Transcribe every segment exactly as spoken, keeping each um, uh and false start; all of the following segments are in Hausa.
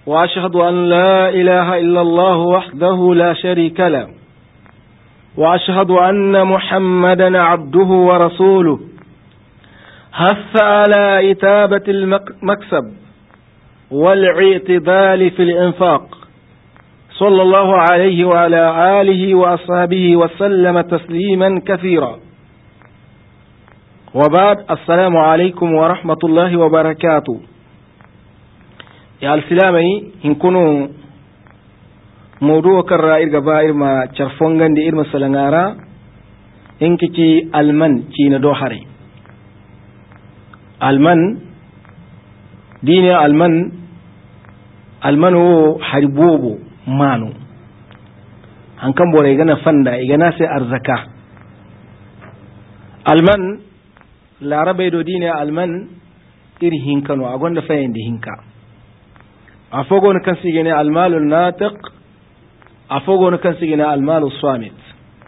وأشهد أن لا إله إلا الله وحده لا شريك له وأشهد أن محمدا عبده ورسوله حث على إتابة المكسب والاعتدال في الإنفاق صلى الله عليه وعلى آله وأصحابه وسلم تسليما كثيرا. وبعد، السلام عليكم ورحمة الله وبركاته. يا السلامي إن كنوا موضوع كرائر قبائر ما تشرفونغان دي إرما سلنغارا إنكي المن كين دوحري المن ديني المن المن هو حربوبو manu hankan bore igana fanda igana sai arzaka alman larabai do dine alman iri hinkano agonda fayende hinka afogon kan sigene almalun natiq afogon kan sigene almalus samit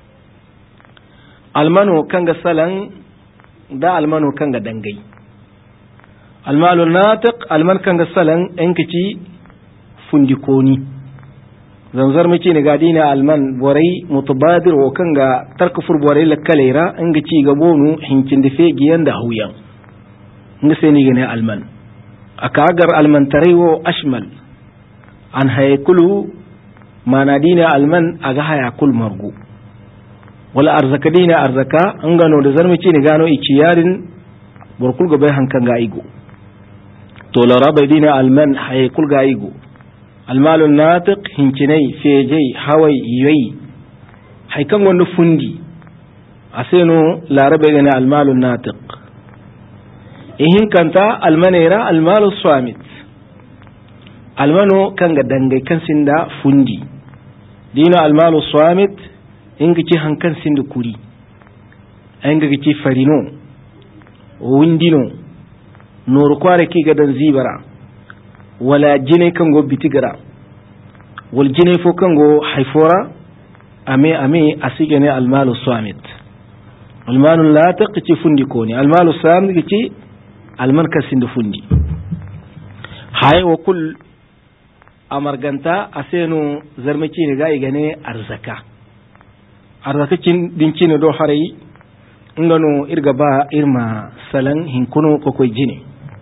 almanu kanga salan da almanu kanga dangai almalun natiq alman kanga salan enkici fundikoni zanzar mace ne gadi ne alman borai mutabadir wa kan ga tarkafur borai la kalera in ga ci gabonu hincin da fegiyan da hauyan inda sai ni gane alman aka agar alman tarewo ashmal an hayakulu mana dina alman aga hayakul margu wala arzaka dina arzaka an gano da zarmace ne gano iciyarin burkul gabai hankan ga igo to laraba dina alman hayakul ga igo المال الناطق هنجني فيجي هواي يوي حيكم ونو فندي أسينو لا ربعنا المال الناطق إهين كنتا المنيرة المال الصامت المانو كان قدنجي كان سندا فندي دينا المال الصامت إنجي هن كان سند كوري إنجي فرينو ويندينو نور كواركي قدن زيبرا wala jine kango bitigara wal jine fo kango haifora ame ame asigene almalu samit almalu la taqti fundi koni almalu samit ci alman kasinde fundi hay wa kul amarganta asenu zarmaci ne ga igane arzaka arzaka cin dincine do harai ngano irga ba irma salan hinkuno ko koy jine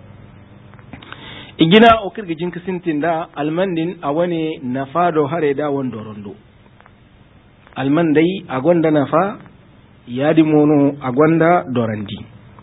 igina o kirga jinka sintinda almandin a wani nafa do hare da wando rondo almandai a gwanda nafa yadi mono a gwanda dorandi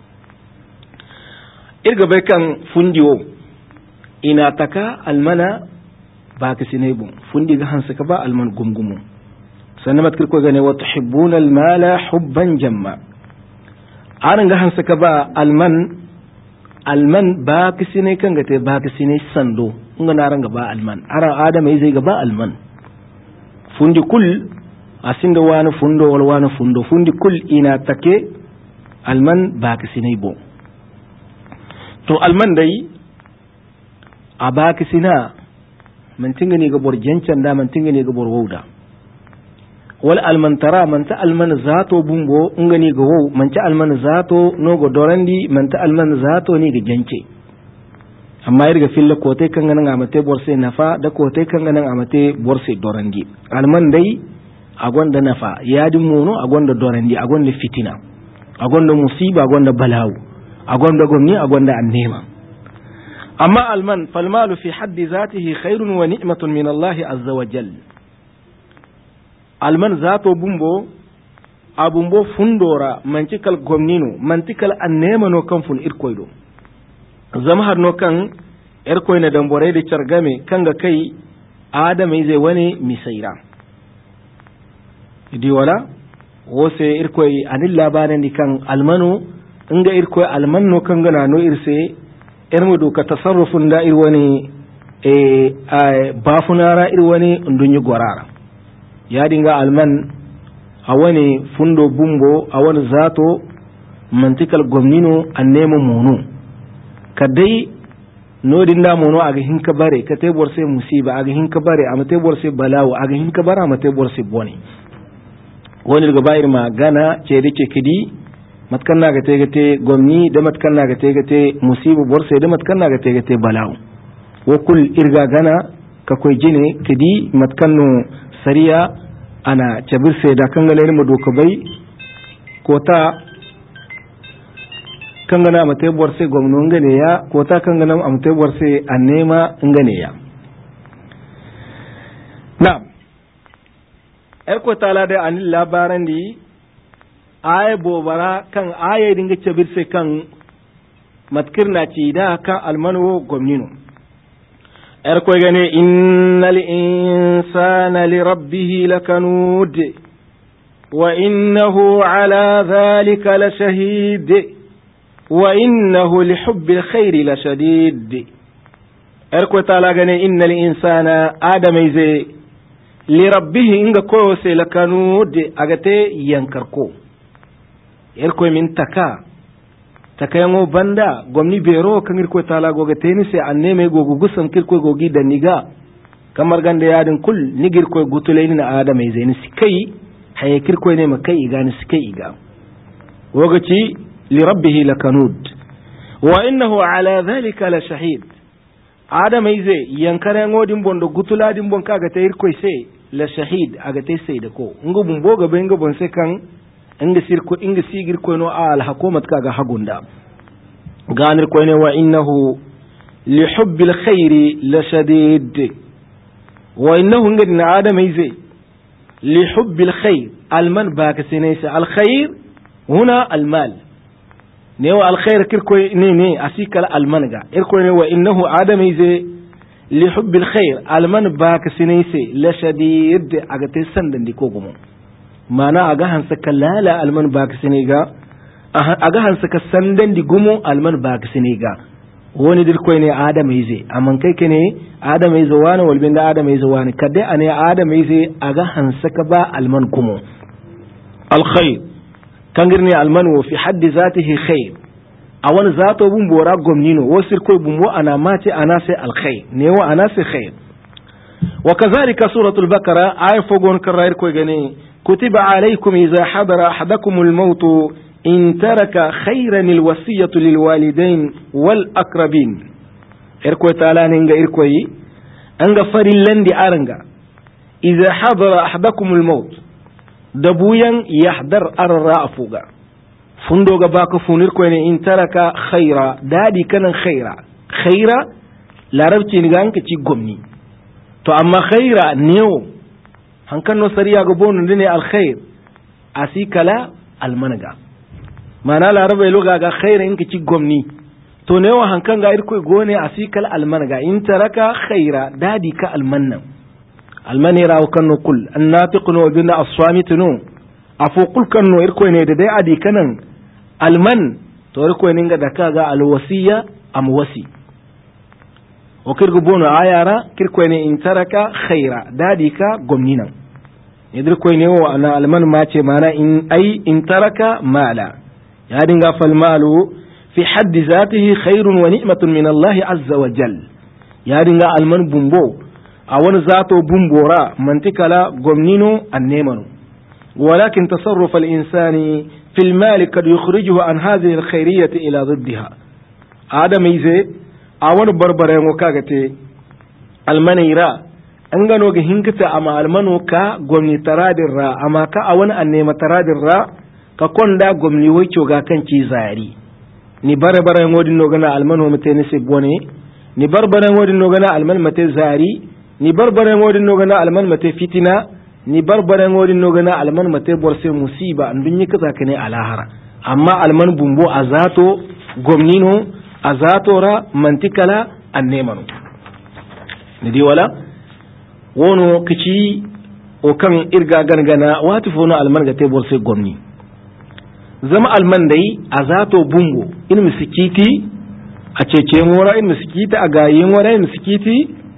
irga bai kan fundiwo ina taka almana ba ka sinebu fundi ga hansa ka ba alman gumgumu sannan matkir ko gane wa tuhibbuna almala hubban jamma an ga hansa ka ba alman alman ba kisine kan gate ba kisine sando nga naranga ba alman ara adama zai ga ba alman fundi kul asinda wani fundo wal wani fundo fundi kul ina take alman ba kisine bo to alman dai a ba kisina man tingani ga bor jancan da man tingani ga bor wauda wal alman tara man ta alman zato bumbo ngani ga wow man ta alman zato no go dorandi man ta alman zato ni ga jance amma irga filla kote kan ganan amate borse nafa da kote kan ganan amate borse dorandi alman dai agonda nafa yadi mono agonda dorandi agonda fitina agonda musiba agonda balawu agonda gomni agonda annema amma alman falmalu fi haddi zatihi khairun wa ni'matun min Allah azza wa jalla alman zato bumbo abumbo fundora mantikal gomnino mantikal annema no kan fun irkoydo zama har no kan irkoyna dambore da chargame kanga kai adama zai wani misaira idi wala wose irkoy anil labaran di kan almano inga irkoy almanno kan gana no irse irmu do ka tasarrufun da irwani e bafunara irwani ndunyu gorara ya dinga alman a wani fundo bumbo a wani zato mantikal gomnino annema mono kadai nodin da mono aga hinka bare ka tebor sai musiba aga hinka bare ama tebor sai balawo aga hinka bara ama tebor sai boni wani daga bayir ma gana ce dake kidi matkan na ga te gate gomni da matkan na ga te gate musiba bor sai da matkan na ga te gate balawo wa kul irga gana ka koy jine kidi matkanno sariya ana cabir sai da kan ganin mu doka bai kota kan gana mata yabuwar sai gwamnon gane ya kota kan gana mata yabuwar sai annema ngane ya na er ko tala da an labaran di ay bobara kan ay dinga cabir sai kan matkirna ci da kan almanwo gwamnino er ko gane innal insana li rabbih lakanud wa innahu ala dhalika la shahid wa innahu li hubbil khair la shadid er ko tala gane innal insana adamai zai li rabbih inga ko sai lakanud agate yankarko er ko min taka takayango banda gomni bero kangir ko tala goga tenise anne me gogo gusam kir ko gogi da niga kamar ganda yadin kul nigir ko gutulaini na adamai zaini sikai haye kir ko ne makai igani sikai iga wogati li rabbih lakanud wa innahu ala dhalika la shahid adamai zai yankare ngodin bondo gutuladin bon kaga tayir ko sai la shahid aga tay sai da ko ngubun boga be ngubun sai kan inga sirko inga sigir ko no al hukumat kaga hagunda ganir ko ne wa innahu li hubbil khairi la shadid wa innahu ngad na adamai zai li hubbil khair al man baka sinaysa al khair huna al mal ne wa al khair kirko ne ne asikal al manga irko ne wa innahu adamai zai li hubbil khair al man baka sinaysa la shadid aga tay sandan di ko gumo mana aga hansa kallala alman baka siniga aga hansa ka sandan di gumo alman baka siniga woni dir koy ne adam yize amman kai kene adam yize wani walbin da adam yize wani kadde ane adam yize aga hansa ka ba alman gumo al khair kangirni alman wo fi haddi zatihi khair awan zato bum bora gomnino wasir koy bum wo ana mate ana sai al khair ne wo ana sai khair وكذلك سورة البقرة آية فوقون كرائر كوي غني كتب عليكم إذا حضر أحدكم الموت إن ترك خيرا الوصية للوالدين والأقربين إركوي تعالى ننجا إركوي أنجا فريلن دي أرنجا إذا حضر أحدكم الموت دبويا يحضر أرى فوقا فندوغا باكو فونيركوي إن ترك خيرا دادي كان خيرا خيرا لا ربتي نغانك تي غمني to amma khaira new hankan no sariya go bonu dine al khair asikala al managa mana la rabai loga ga khaira inki ci gomni to new hankan ga irko gone asikala al managa in taraka khaira dadi ka al manna al manira wa kanu kul annatiqnu bina as-samitunu afu kul kanu irko ne da dai adi kanan al man to irko ne ga daka ga al wasiya am wasi o kirgo bono ayara kirko ne in taraka khaira dadi ka gomnina yadir ko ne wa ana alman ma ce mana in ai in taraka mala ya dinga fal malu fi hadd zatihi khairun wa ni'matun min Allah azza wa jal ya dinga alman bumbo a wani zato bumbora mantikala gomnino annemanu ولكن تصرف الإنسان في المال قد يخرجه عن هذه الخيرية إلى ضدها آدم يزي a wani barbara yanko kaga te almanira an gano ga hinkata amma almano ka gwamni taradin ra amma ka a wani annema taradin ra ka konda gwamni wacce ga kan ci zari ni barbara yanko din no gana almano mate ne se bone ni barbara yanko din no gana alman mate zari ni barbara yanko din no gana alman mate fitina ni barbara yanko din no gana alman mate borse musiba an dunyi kaza kane alahara amma alman bumbo azato gwamnino azatora mantikala annemanu nidi wala wono kici o kan irga gargana wati fono alman ga tebor sai gomni zama alman dai azato bungo in misikiti a cece mora in misikiti a gayin wara in misikiti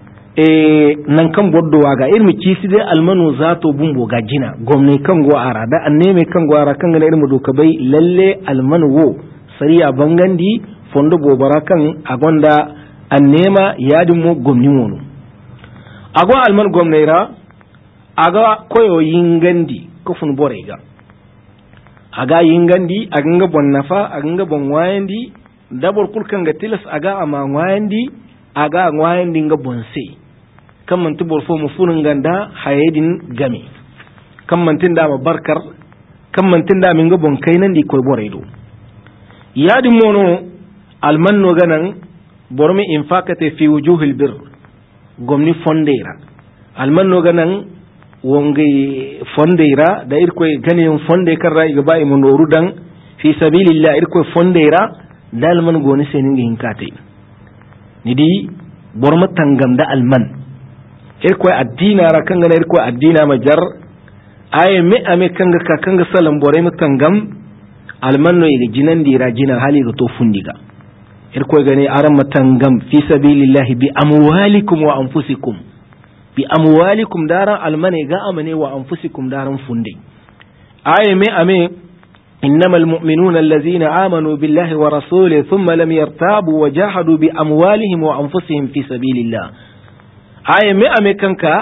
e nan kan boddo waga irin kisi dai almanu zato bungo ga jina gomni kan go ara da anneme kan go ara kan ga irin doka bai lalle almanu wo sariya bangandi fondo bobara kan agonda annema yadin mo gomni wono ago alman gomneira aga koyo yingandi ko fun borega aga yingandi aganga bonnafa aganga bon wayandi dabor kulkan ga tilas aga ama wayandi aga wayandi nga bonse kan manti borfo mu funin ganda hayedin game kan mantin da ma barkar kan mantin da min ga bon kai nan di koy boredo yadi mono almanno ganan bormi infakate fi wujuhil bir gomni fondera almanno ganan wonge fondera da irkoy ganin fonde kan rai gaba imu noru dan fi sabilillah irkoy fondera dal man goni senin hinkate nidi borma tangam da alman irkoy addina ra kan gana irkoy addina majar ay me ame kanga ka kanga salam bore mu tangam alman no iga jinan dira jinan hali ga to fundiga irkoy gane aran matangam fi sabilillah bi amwalikum wa anfusikum bi amwalikum daran almane ga amane wa anfusikum daran fundi ay me ame إنما المؤمنون الذين آمنوا بالله ورسوله ثم لم يرتابوا وجاهدوا بأموالهم وأنفسهم في سبيل الله آية مئة مكانك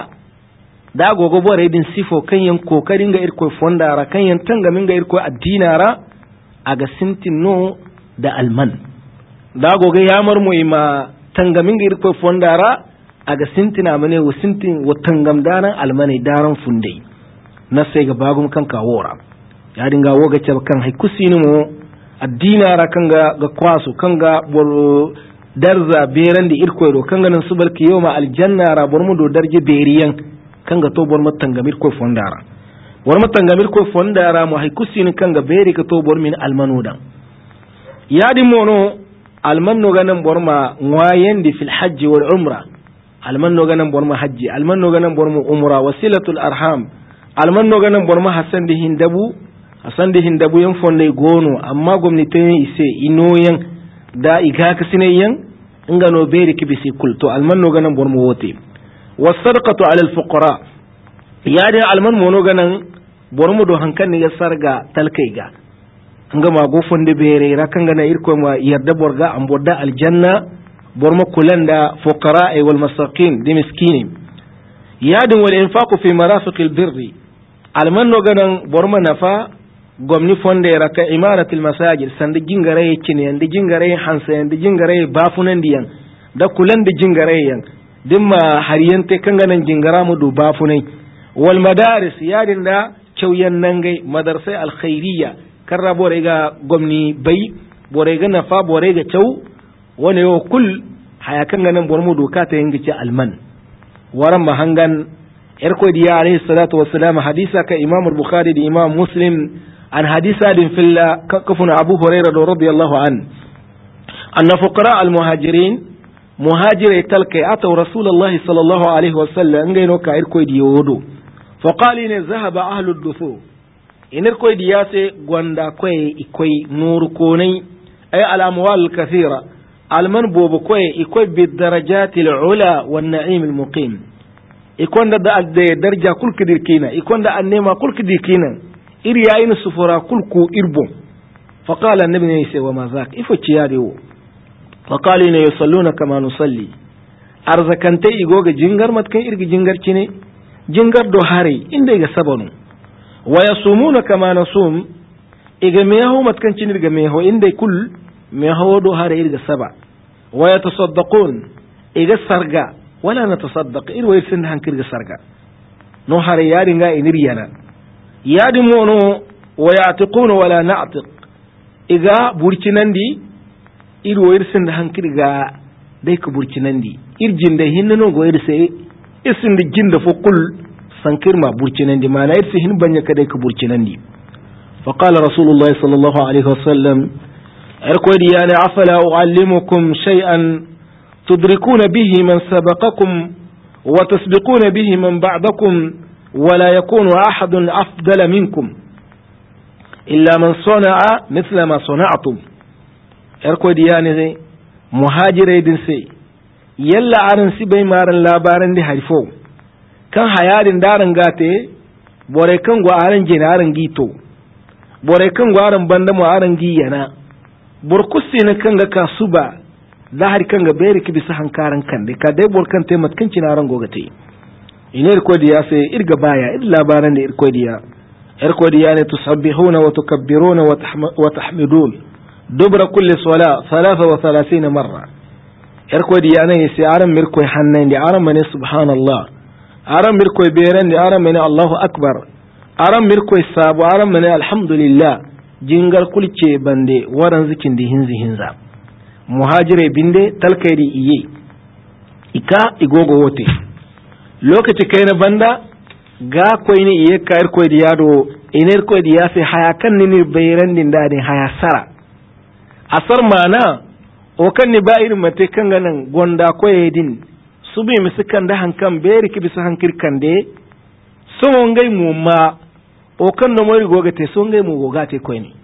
دا gogo bore din sifo kan yan kokarin ga irko fondara kan yan tanga min ga irko addinara aga sintin no da alman da gogo ya marmu ima tanga min ga irko fondara aga sintina mane wo sintin wo tangam dana almane daran funde na sai ga bagum kan kawora ya dinga woga ce kan hay kusini mo addinara kan ga ga kwaso kan ga bor darza berandi irko do kan ga nan subalki yoma aljanna ra bor mu do darje beriyan kan ga to bor matangamir ko fondara bor matangamir ko fondara mo hay kusini kan ga beri ka to bor min almanudan ya di mono almanno ganan bor ma ngwayendi fil hajj wal umra almanno ganan bor ma hajji almanno ganan bor ma umra wasilatul arham almanno ganan bor ma hasan di hindabu hasan da hindabu yan fonde gono amma gwamnati ise inoyan da iga ka sinayen inga no beri kibisi kulto alman no ganan bormo wote wasadaqatu ala alfuqara ya da alman mono ganan bormo do hankan ne ya sarga talkaiga inga ma go fonde bere rakan gana irko ma yarda borga am bodda aljanna bormo kulanda fuqara wal masakin di miskini yadin wal infaqu fi marafiqil birri alman no ganan bormo nafa gomni fonde raka imaratul masajid sanda jingare kine yanda jingare hansa yanda jingare bafunan diyan da kulan da jingare yan dimma hariyante kanganan jingara mu do bafunai wal madaris yadin da cewyan nangai madarsai al khairiyya karra bore ga gomni bai bore ga nafa bore ga cew wone yo kul haya kanganan bormu doka ta yanga ci alman waran mahangan erko diya alayhi salatu wassalam hadisa ka imam al-bukhari da imam muslim عن حديث في الله كفنا أبو هريرة رضي الله عنه أن فقراء المهاجرين مهاجر تلك أتوا رسول الله صلى الله عليه وسلم أنجينو كايركوي ديودو فقال إن ذهب أهل الدثور إن إركوي دياسي غوندا كوي إكوي نور كوني أي الأموال الكثيرة المن بوب كوي إكوي بالدرجات العلا والنعيم المقيم إكوان دا درجة كل كدير كينا إكوان دا النعمة كل كدير كينا iri yayin sufura kulku irbon faqala annabi ne sai wa ma zak ifo ciyariwo faqali ne yusalluna kama nusalli arzakante igoga jingar matkan irgi jingar cine jingar do hare inda ga sabanu wa yasumuna kama nasum iga meho matkan cine irga meho inda kul meho do hare irga saba wa yatasaddaqun iga sarga wala natasaddaq irwa irsin hankirga sarga no hare yari nga iniriyana yadi mono wa ya'tiquna wala na'tiq iga burcinandi iro irsin da hankirga dai ka burcinandi irjin da hinno go irse isin da jinda fo kul sankirma burcinandi mana irsi hin banya ka dai ka burcinandi fa qala rasulullah sallallahu alaihi wasallam arkoidi yani afala uallimukum shay'an tudrikuna bihi man sabaqakum wa tasbiquna bihi man ba'dakum ولا يكون أحد أفضل منكم إلا من صنع مثل ما صنعتم إركو دياني مهاجر يدن سي يلا عرن سي بي مارن لابارن دي حرفو كان حيارن دارن غاتي بوري كان غو عرن جين عرن جيتو بوري كان غو عرن بندم عرن جيانا بركسي نكان غا سوبا ظاهر كان غا بيرك بسحن كارن كان دي كادي بور كان تيمت كنشي نارن غوغتي ina irkodiya sai irga baya ir labaran da irkodiya irkodiya ne tusabbihuna wa tukabbiruna wa tahmidun dubra kulli sala thalatha wa thalathina marra erko di yana sai aran mirko hannan di aran mane subhanallah aran mirko beren di aran mane Allahu akbar aran mirko sabu aran mane alhamdulillah jingar kulce bande waran zikin di hinzi hinza muhajire binde talkaidi iye ika igogo wote lokaci kai na banda ga koy ni iye ka erko di yado iner ko di yafi haya kan ni bayran din da ne haya sara asar mana o kan ni ba irin mate kan ganan gonda ko yedin subi misikan da hankan beri ki bisa hankir kande so ngai mu ma o kan no mori gogate so ngai mu gogate ko ni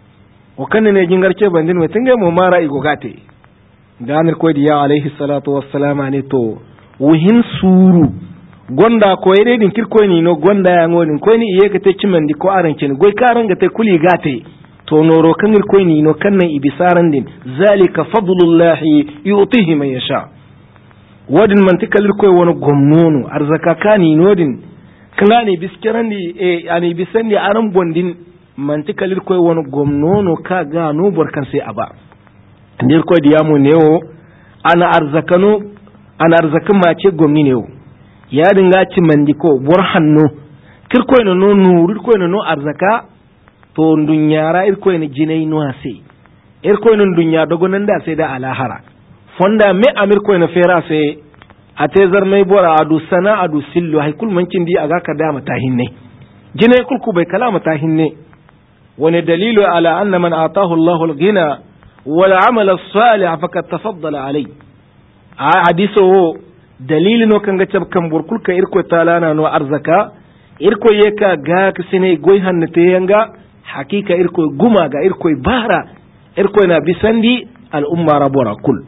o kan ne jingarce bandin mate ngai mu mara i gogate ganar ko diya alaihi salatu wassalam ne to wuhin suru gonda ko yedin kirko ni no gonda ya ngonin ko ni iye ka te cimandi ko aran kin goy karan ga te kuli gate to noro kanir koy ni no kannan ibisaran din zalika fadlullahi yu'tihi man yasha wadin man tikalir koy wono gomnono arzaka kani nodin kana ne biskirandi e ani bisandi aran bondin man tikalir koy wono gomnono ka ga no borkan sai aba ndir koy diyamu newo ana arzakano ana arzakan ma ce gomni newo ya dinga ci mandiko bor hanno kir koy no no nuru koy no no arzaka to dunyara irko ne jinai nuwa sai irko ne dunya dogo nan da sai da alahara fonda me amir ko ne fera sai a tezar mai bora adu sana adu sillu hay kul mancin di aga ka da mata hinne jinai kulku bai kala mata hinne wani dalilu ala anna man atahu Allahu al-ghina wal amal as-salih faqad tafaddala alai a hadiso dalilin no kan ga tabkan burkul ka irko talana no arzaka irko yeka ga kisine goy hannate yanga hakika irkoy guma ga irkoy bara irkoy na bisandi al'umma rabora kul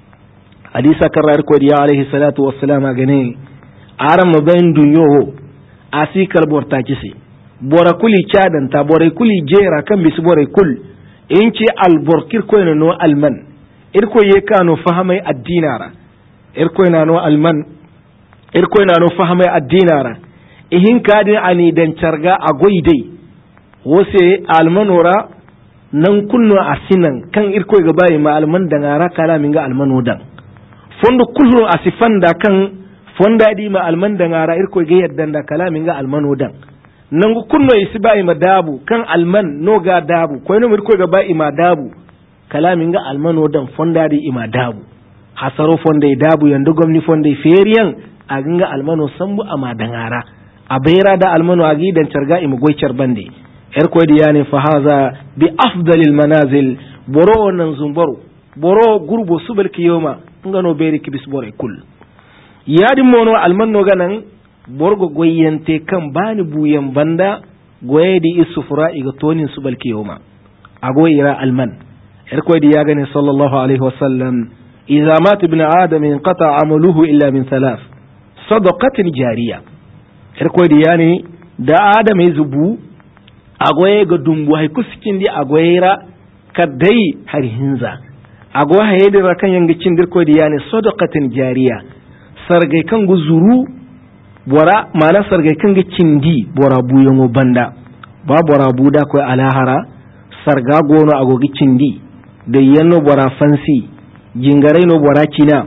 hadisa karra irkoy ya alaihi salatu wassalam gane aram mabain dunyo asikal borta kisi bora kuli chadan ta bora kuli jera kan bis bora kul inci al borkir koy no alman irkoy ye kanu fahamai addinara irkoy na no alman irkoy na no fahamai addinara ihin kadin ani dan charga agoidai wose almanora nan kunno asinan kan irko ga bayi ma alman dangara kala min ga almano dan fondo kullu asifan da kan fonda di ma alman dangara irko ga yadda da kala min ga almano dan nan kunno isi bayi ma dabu kan alman no ga dabu ko no irko ga bayi ma dabu kala min ga almano dan fonda di ima dabu hasaro fonda dabu yanda gwamni fonda feriyan a ganga almano sambu ama dangara a bayra da almano a gidan carga imu goicar bande erko di yani fa haza bi afdalil manazil boro nan zumbaro boro gurbo subal kiyoma ngano beri kibis bore kul yadi mono alman no ganan borgo goyente kan bani buyan banda goyedi isufra iga tonin subal kiyoma agoyira alman erko di ya gane sallallahu alaihi wasallam idza mat ibn adam inqata amaluhu illa min thalath sadaqatin jariya erko di yani da adam zubu agoye ga dumbu hay kusikin di agoyira kadai har hinza ago hayedi rakan yanga cindir ko di yani sadaqatin jariya sargai kan guzuru bora mana sargai kan ga cindi bora buyango banda ba bora buda ko alahara sarga gono agogi cindi da yanno bora fansi jingare no bora kina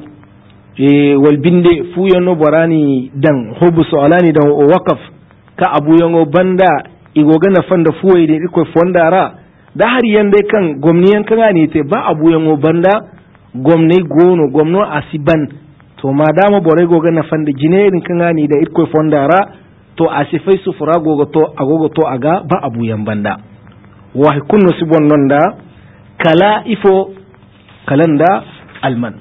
e wal binde fu yanno borani dan hobu so alani dan o wakaf ka abuyango banda igoga na fanda fuwai da iko fondara da har yanda kan gwamniyan kan ne te ba abu yango banda gwamnai gono gwamno asiban to ma dama bore goga na fanda jinerin kan ne da iko fondara to asifai su fura gogo to agogo to aga ba abu yan banda wa kunno sibon non da kala ifo kalanda alman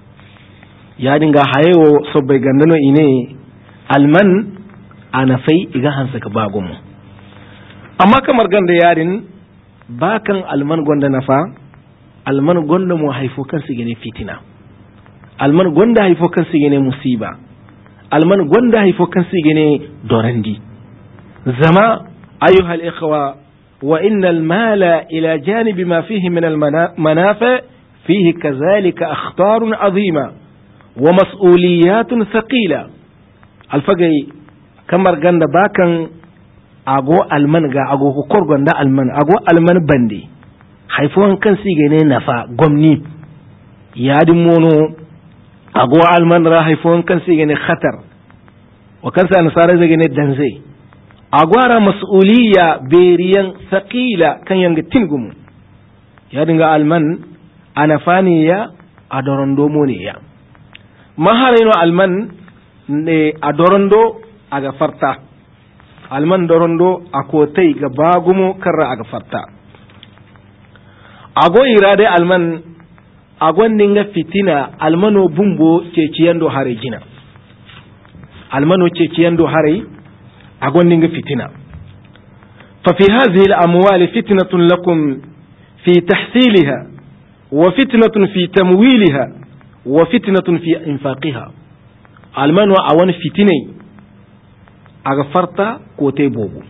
ya dinga hayewo sobbai gandano ine alman anafai iga hansa ka bagomo amma kamar ganda yarin bakan alman gonda nafa alman gonda mu haifo kan su gane fitina alman gonda haifo kan su gane musiba alman gonda haifo kan su gane dorandi zama ayyuhal ikhwa wa innal mala ila janibi ma fihi min al manafi fihi kadhalika akhtarun azima wa mas'uliyatun thaqila alfagai kamar ganda bakan ago alman ga ago ko korgonda alman ago alman bande haifuwan kan sige ne nafa gwamni yadin mono ago alman ra haifon kan sai gane khatar wa kan sa nasara zai gane danze agwara mas'uliyya beriyan thaqila kan yanga tingumu ya dinga alman ana faniya a dorondo mo ne ya maharino alman ne a dorondo aga farta alman dorondo a kotai ga bagumo karra aga farta ago irade alman agon dinga fitina almano bumbo ceciyando hare jina almano ceciyando hare agon dinga fitina fa fi hadhihi al-amwal fitnatun lakum fi tahsilha wa fitnatun fi tamwilha wa fitnatun fi infaqiha almano awan fitinai aga farta kote bobu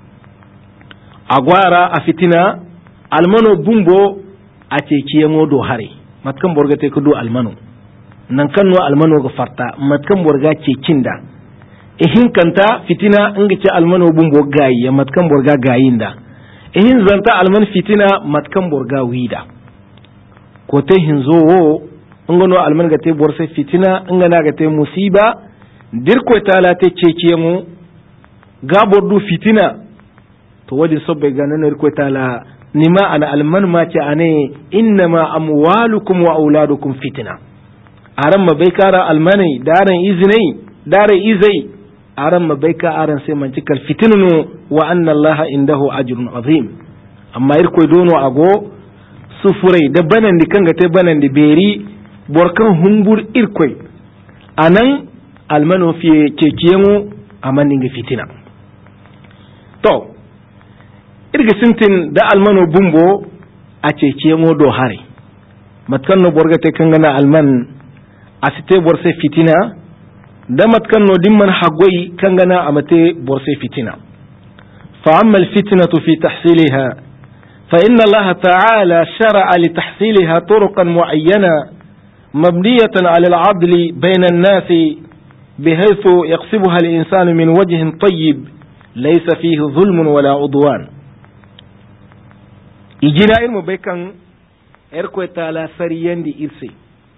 agwara a fitina almano bumbo a ceciyango do hare matkan borga te kudu almano nan kanno almano ga farta matkan borga cecinda ihin kanta fitina inga ce almano bumbo gayi matkan borga gayinda ihin zanta alman fitina matkan borga wida ko te hinzo wo ingano alman ga te borse fitina inga na ga te musiba dirko tala te ceciyango ga bordu fitina to wadi sobbe ga nan ko tala nima ana alman ma ce ane innama amwalukum wa auladukum fitna aran ma bai kara almanai daran izinai dare izai aran ma bai ka aran sai man cikal fitinu wa anna allaha indahu ajrun azim amma irko dono ago sufurai da banan di kanga te banan di beri borkan humbur irkoi anan almano fiye ceciyemu amanin ga fitina to irga sintin da almano bumbo a cece mo do hare matkan no borga te kangana alman asite borse fitina da matkan no dimman hagoi kangana amate borse fitina fa amma alfitnatu fi tahsilha fa inna allaha ta'ala shar'a li tahsilha turuqan mu'ayyana mabniyatan 'ala al-'adli bayna an-nas بحيث يقصبها الإنسان من وجه طيب ليس فيه ظلم ولا عدوان ijina irmu bai kan erko tala sariyan di irse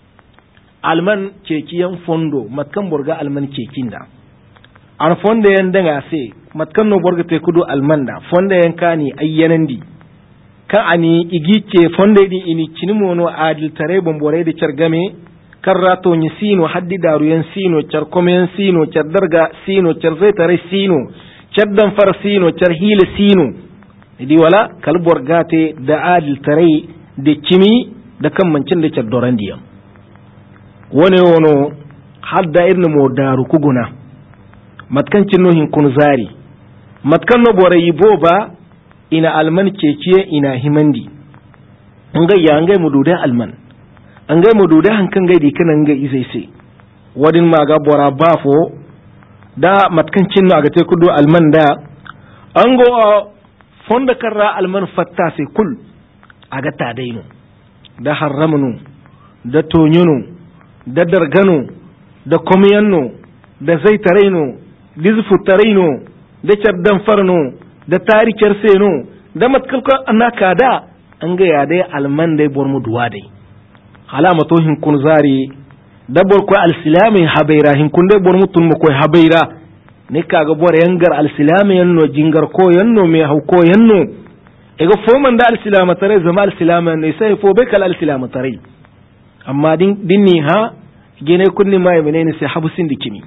alman cekiyan fondo matkan borga alman cekin da an fonda yan daga se matkan no borga te kudu alman da fonda yan kani ayyanan di kan ani igice fonda di ini cinimono adil tare bombore da chargame karrato ni sino haddi daru yan sino char komen sino char darga sino char zai tare sino char dan far sino char hile sino idi wala kalbor gate da adil tarai da kimi da kan mancin da caddoran diya wani wono hadda irin mo daru kuguna matkancin nohin kun zari matkan no bore yibo ba ina alman ceciye ina himandi ngai ya ngai mu duda alman an gai mu duda hankan gai di kana ngai isai sai wadin maga bora bafo da matkancin no aga te kudu alman da ango fonda karra alman fatta sai kul aga tadaino da harramnu da tonyunu da dargano da komiyanno da zaitaraino dizfu taraino da chardan farno da tarikar seno da matkalka annaka da an ga ya dai alman dai bormu duwa dai alamato hin kun zari da borko alsilami habaira hin kun dai bormu tun ko habaira ne kaga bore yangar alsilama yanno jingar ko yanno me hau ko yanno ega foman da alsilama tare zama alsilama ne sai fo be kala alsilama tare amma din dinni ha gene kunni mai menene sai habusin dikini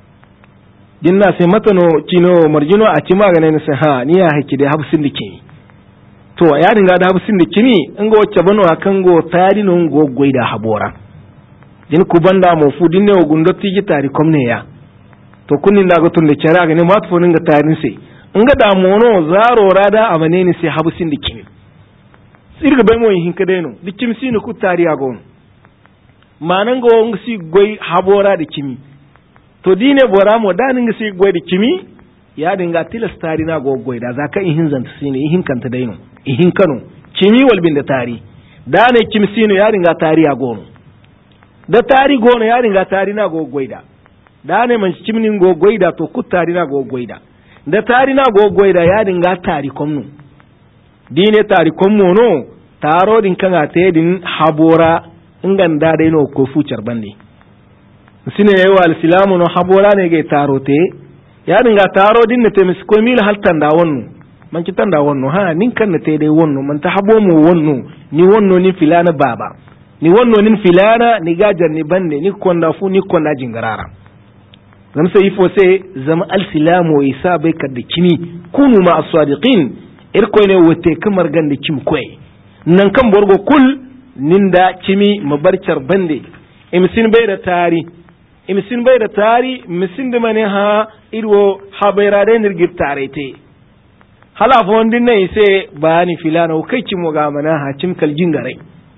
dinna sai matano kino marjino a ci magana ne sai ha ni ya haki da habusin dikini to ya dinga da habusin dikini in ga wacce bano akan go tari non go goida habora din ku banda mo fu dinne o gundoti ji tari komne ya to kunnin da gutun da kira ga ne matfonin ga tarin sai in ga damono zaro rada amane ne sai habusin dikini sirga bai mo hin ka deno dikim sinu ku tari ya gon manan go ngsi goy habora da kimi to dine bora mo danin ga sai goy da kimi ya dinga tilas tari na go goy da zaka in hin zanta sine in kanta daino in hin kano kimi walbin da tari dane kimi sinu ya dinga tari ya gono da tari gono ya dinga tari na go goy da dane man cimnin go goy da to ku tari na go goy da da tari na go goy da ya dinga tari komnu dine tari kommo no taro din kan ate din habora ingan da dai no ko fucar bande sine yawa al-silamu no habora ne ge tarote ya dinga taro din ne temis ko mil haltan da wonno man ki tanda wonno ha nin kan te dai wonno man ta habo mu wonno ni wonno ni filana baba ni wonno nin filana ni gajar ni bande ni konda fu ni konda jingarara zam sai ifo sai zama al-silamu isa bai kadda kimi kunu ma as-sadiqin irko ne wote kamar ganda kim koy nan kan borgo kul ninda kimi mabarcar bande imsin bai da tari imsin bai da tari misin da mane ha irwo ha bayra da nirgir tarete hala fo ndin ne sai bani filana o kai kimo ga mana ha cim kal jingare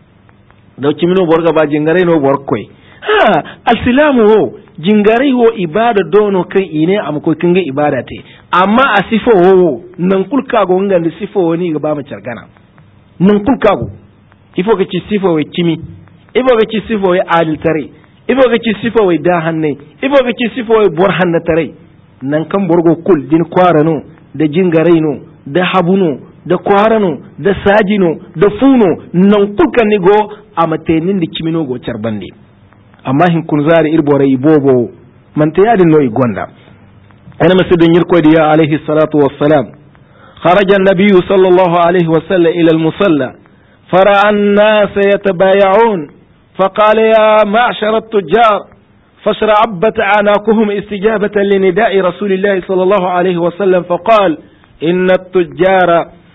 do kimino borga ba jingare no borkoy ha al-silamu ho jingare ho ibada dono kai ine am ko kinga ibada te amma asifo ho nan kulka go ngande sifo woni ga ba ma cargana nan kulka go ifo ga ci sifo we kimi ifo ga ci sifo we adil tare ifo ga ci sifo we da hanne ifo ga ci sifo we bor hanna tare nan kan borgo kul din kwarano da jingare no da habuno da kwarano da sajino da funo nan kulka ni go amatenin da kimino go charbande amma hin kun zari irbore ibobo man ta yadin no igonda ana masudin yirko diya alaihi salatu wassalam kharaja an-nabiy sallallahu alaihi wasallam ila al-musalla fara an-nas yatabay'un فقال يا معشر التجار فاشرعبت أعناقهم استجابة لنداء رسول الله صلى الله عليه وسلم فقال إن التجار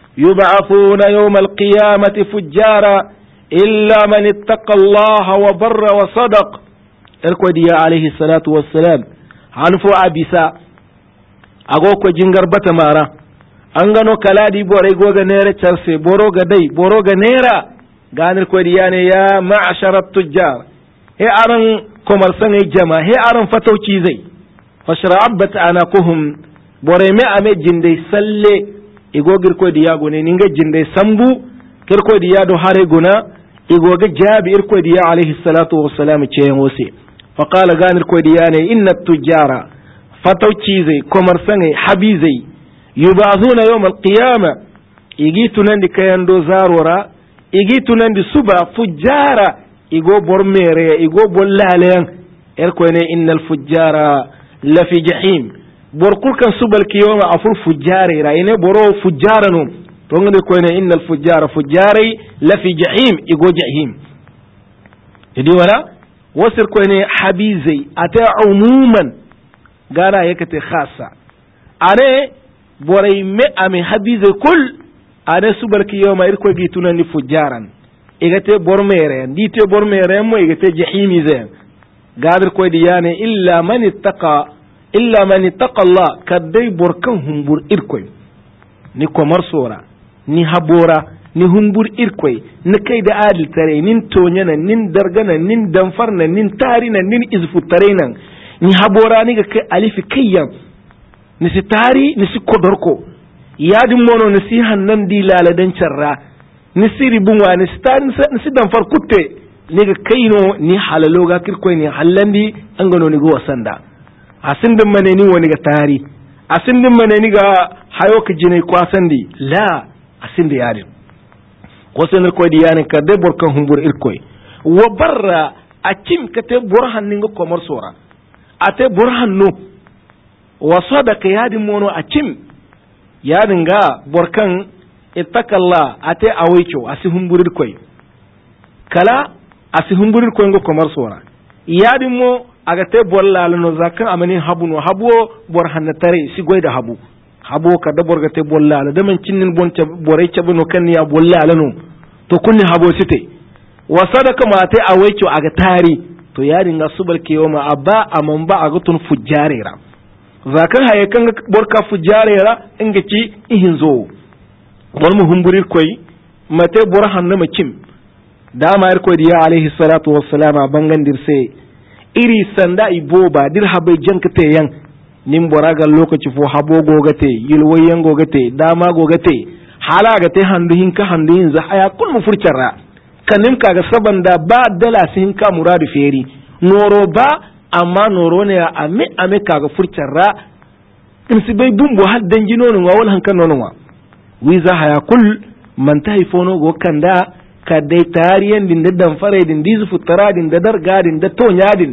يبعثون يوم القيامة فجارا إلا من اتقى الله وبر وصدق الكودية عليه الصلاة والسلام عنفو عبسا أغوكو جنگر بتمارا أنغنو كلادي بوري غوغا نيرا چرسي بوروغا دي بوروغا نيرا غان الكودية يا معشر التجار هي أرن كومرسان جما هي أرن فتوشي زي فشرعبت أناقهم بوري مئة جندي سلي إغوغر كودية غوني نينغا جندي سمبو كيركودية دو هاري غنا igoga jabi irkodiya alaihi salatu wassalam ce wose faqala gan irkodiya ne inna tujara fatauci zai komarsan habizai yubazuna yawm alqiyama igitu nan di kayando zarora igitu nan di suba fujara igo bormere igo bollalen irkone innal fujara la fi jahim borkul kan subal kiyoma afur fujare ra ine boro fujara no tongde ko ne innal fujjara fujjari la fi jahim igo jahim idi wala wasir ko ne habizi ata umuman gara yakate khassa are boray me ame habizi kul are subarki yoma irko gituna ni fujjaran igate bormere ndite bormere mo igate jahimi ze gadir ko diyane illa man ittaqa illa man ittaqa Allah kadai borkan humbur irko ni komar sora ni habora ni humbur irkoy ni kai da adil tare nin tonyana nin dargana nin damfarna nin tarina nin izfu tarena ni habora ni ga kai alifi kayyan ni si tari ni si kodorko yadin mono ni si hannan di laladan charra ni si ribunwa ni si tari ni si damfar kutte ni ga kaino ni halalo ga kirkoy ni hallandi an gano ni go wasanda asin din mane ni woni ga tari asin din mane ni ga hayo ka jinai kwasandi la asin da yarin wasu nirkoy da yanin ka dai borkan humbur irkoy wa barra a kim ka te borhan ninga komar sora a te borhan no wa sadaka yadin mono a kim yadin ga borkan ittakalla a te awaicho asi humbur irkoy kala asi humbur irkoy ngo komar sora yadin mo aga te bolla no zakan amani habu no habu borhan na tare si goida habu habo ka da borga te bolla ala da man cinnin bon ta borai ta bano kan ya bolla ala no to kunni habo site wa sadaka ma te awaicho aga tari to ya dinga subal ke yoma abba amman ba aga tun fujjarera zakan haye kan borka fujjarera inga ci ihin zo wal muhumburir koy mate borhan na makim da ma ir koy diya alaihi salatu wassalam bangan dirse iri sanda iboba dirhabai jankate yan nin boragal lokaci fo habo gogate yilwayen gogate dama gogate hala gate handu hinka handu hin za haya kul mu furcara kanin kaga sabanda ba dala sin ka muradu feri noro ba amma noro ne ame ame kaga furcara in si bai bumbo har danji nonon wa wal hankan nonon wa wi za haya kul man tahi fono go kanda ka dai tariyan din da dan fare din dizu futara din da darga din da tonyadin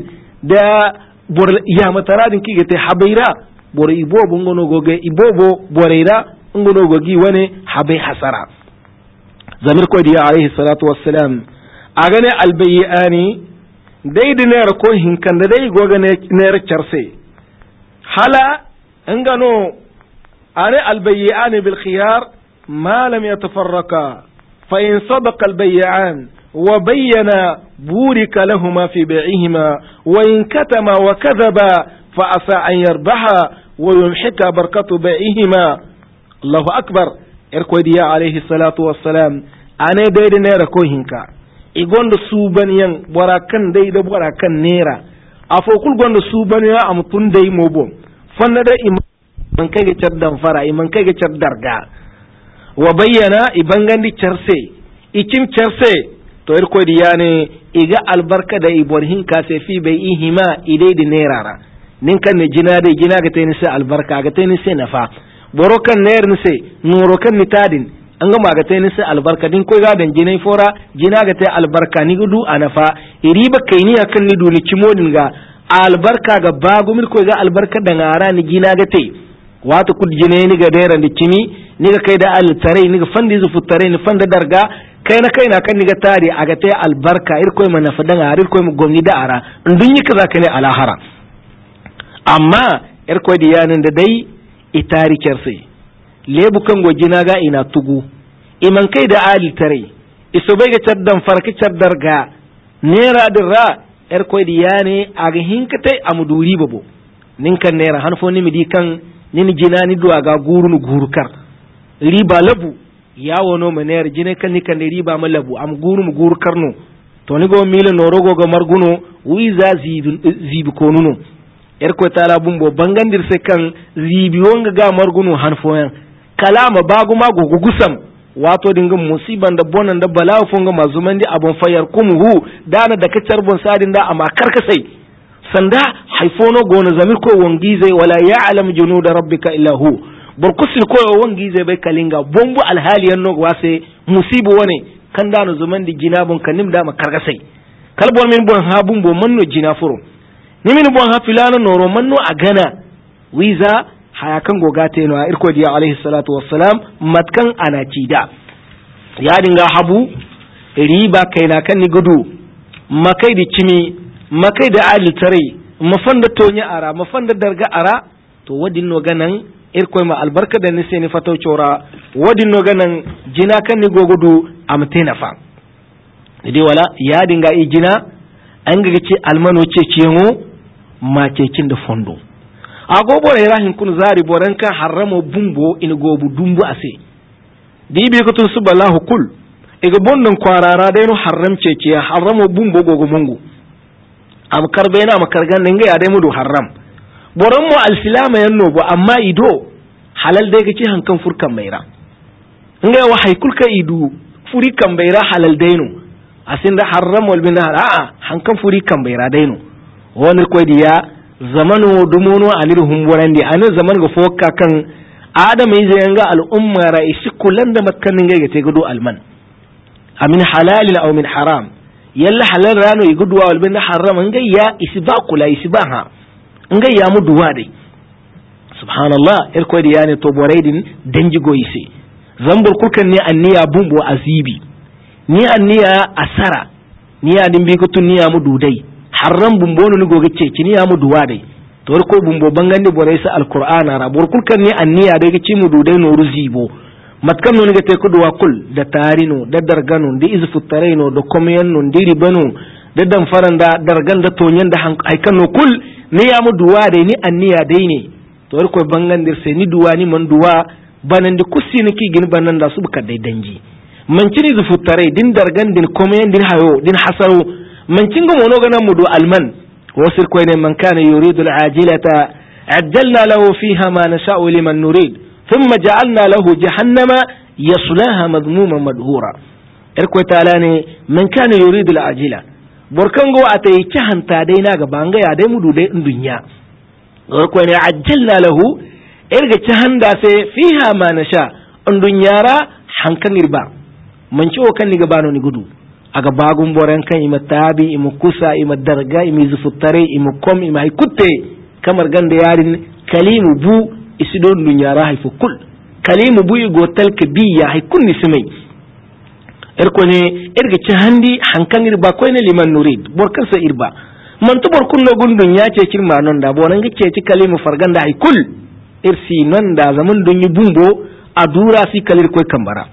da bor ya mataradin kige te habaira bor ibobo ngono goge ibobo boreira ngono gogi wane habai hasara zamir ko diya alaihi salatu wassalam agane albayani dai dinar ko hinkan da dai goga ne ner charse hala ngano ane albayani bil khiyar ma lam yatafarraqa fa in sabaqa albayan wa bayyana burika lahumā fi bai'ihima wa in katama wa kadhaba fa asa an yarbaha wa yumhika barakatu bai'ihima Allahu akbar irko diya alaihi salatu wassalam ane dai dinar ko hinka igondo subaniyan borakan dai da borakan nera afokul gondo subaniya am tun dai mobo fanna da man kai ga caddan fara man kai ga caddarga wa bayyana ibangandi charse ikim charse to irko diya ne iga albarka da iborhin ka se fi bai ihima idai da nerara nin kan ne jina dai jina ga tayni sai albarka ga tayni sai nafa borokan ner ni sai nurokan ni tadin an ga maga tay ni sai albarka din ko ga dan jinai fora jina ga tay albarka ni gudu anafa iriba kaini akan ni duni cimodin ga albarka ga bagu mir ko ga albarka da ngara ni jina ga tay wato kud jinai ni ga dera ni cimi ni ga kai da altare ni ga fandi zu futare ni fanda darga kai na kai na kan ni ga tari aga tay albarka ir koy mana fadan ar ir koy mu gomni da ara ndun yi kaza kane alahara amma ir koy diyanin da dai itari kerse lebu kan gojina ga ina tugu iman kai da ali tare iso bai ga caddan farki caddar ga nera dirra er koy di yani aga hinkate amuduri babo nin kan nera hanfo ni midi kan nin jinani duwa ga gurunu gurukar riba labu ya wono maner jine kan ni kan riba ma labu am gurunu gurukar no to ni go mile no rogo ga marguno wiza zibi zibi konuno er koy tala bumbo bangandir se kan zibi wonga ga marguno hanfo yan kalama bagu ma gogo gusam wato dinga musiban da bonan da balawo funga mazuman di abun fayar kumhu dana da kacar bon sadin da amma karkasai sanda haifono gona zamir ko wangize wala ya'lam junuda rabbika illa hu burkusil ko wangize bai kalinga bombu alhaliyan no wase musibu wane kan dana zuman di jinabun kanim da makarkasai kalbon min bon ha bumbo manno jinafuro nimin bon ha filana noro manno agana wiza haya kan gogate no irko diya alaihi salatu wassalam matkan ana cida ya dinga habu riba kaina kan ni gudu makai da cimi makai da alitare mafanda tonya ara mafanda darga ara to wadin no ganan irko ma albarka da ni sai ni fatau chora wadin no ganan jina kan ni gogudu amtena fa dai wala ya dinga i jina an ga ce almano ce ciyo ma ce kin da fondo agobore rahin kun zari boran kan haramo bumbo in gobu dumbu ase dibi ko tun suballahu kul ega bondon kwarara dai no haram cece haramo bumbo gogo mungu am karbe na makargan dinga ya dai mudu haram boran mu alsilama yanno bo amma ido halal dai gaci hankan furkan maira inga wa haykul ka idu furi kan baira halal daino asinda haram wal bin a hankan furi kan baira daino wani koy diya zamanu dumuno anir humburandi anir zaman ga fokka kan adama yi yanga al'umma raisi kullan da makkanin ga te gudu alman amin halal aw min haram yalla halal rano yi gudu wal bin haram nga ya isba kula isbaha nga ya mu duwa dai subhanallah er ko yani to boraidin danji goyise zambur kukan ne anniya bumbo azibi ni anniya asara ni adin bi kutun niya mu dudai harram bumbono ni goge ce kini ya mu duwa dai to ko bumbo bangande borai sa alqur'ana ra bor kulkan ni anniya dai ci mu dudai no ruzibo matkan no ni gate ko duwa kul da tarino da dargano da izfu tarino da komyan no diri banu da dan faranda dargan da tonyan da haikan no kul ni ya mu duwa dai ni anniya dai ne to ko bangandir sai ni duwa ni man duwa banan di kusi ni ki gin banan da su buka dai danji man cini zufu tare din dargan din komyan din hayo din hasaro man cinga mono gana mudu alman wasir ko ne man kana yuridu al'ajilata ajjalna lahu fiha ma nasha'u liman nurid thumma ja'alna lahu jahannama yaslaha madmuman madhura irko ta'ala ne man kana yuridu al'ajila borkan go atai ci hanta dai na ga banga ya dai mudu dai dunya irko ne ajjalna lahu irga ci handa sai fiha ma nasha an dunyara hankan irba man ciwo kan ni gabano ni gudu aga bagun boren kan ima tabi ima kusa ima darga ima zufuttare ima kom ima hay kutte kamar ganda yarin kalimu bu isidon dunyara hay fukul kalimu bu igo talka biya hay kunni simai erko ne erga ci handi hankan irba ko ne liman nurid borkan sa irba man to bor kunno gundun ya ce kirma non da bonan ga ce ci kalimu farganda hay kul irsi non da zaman dunyi bumbo adura si kalir koy kambara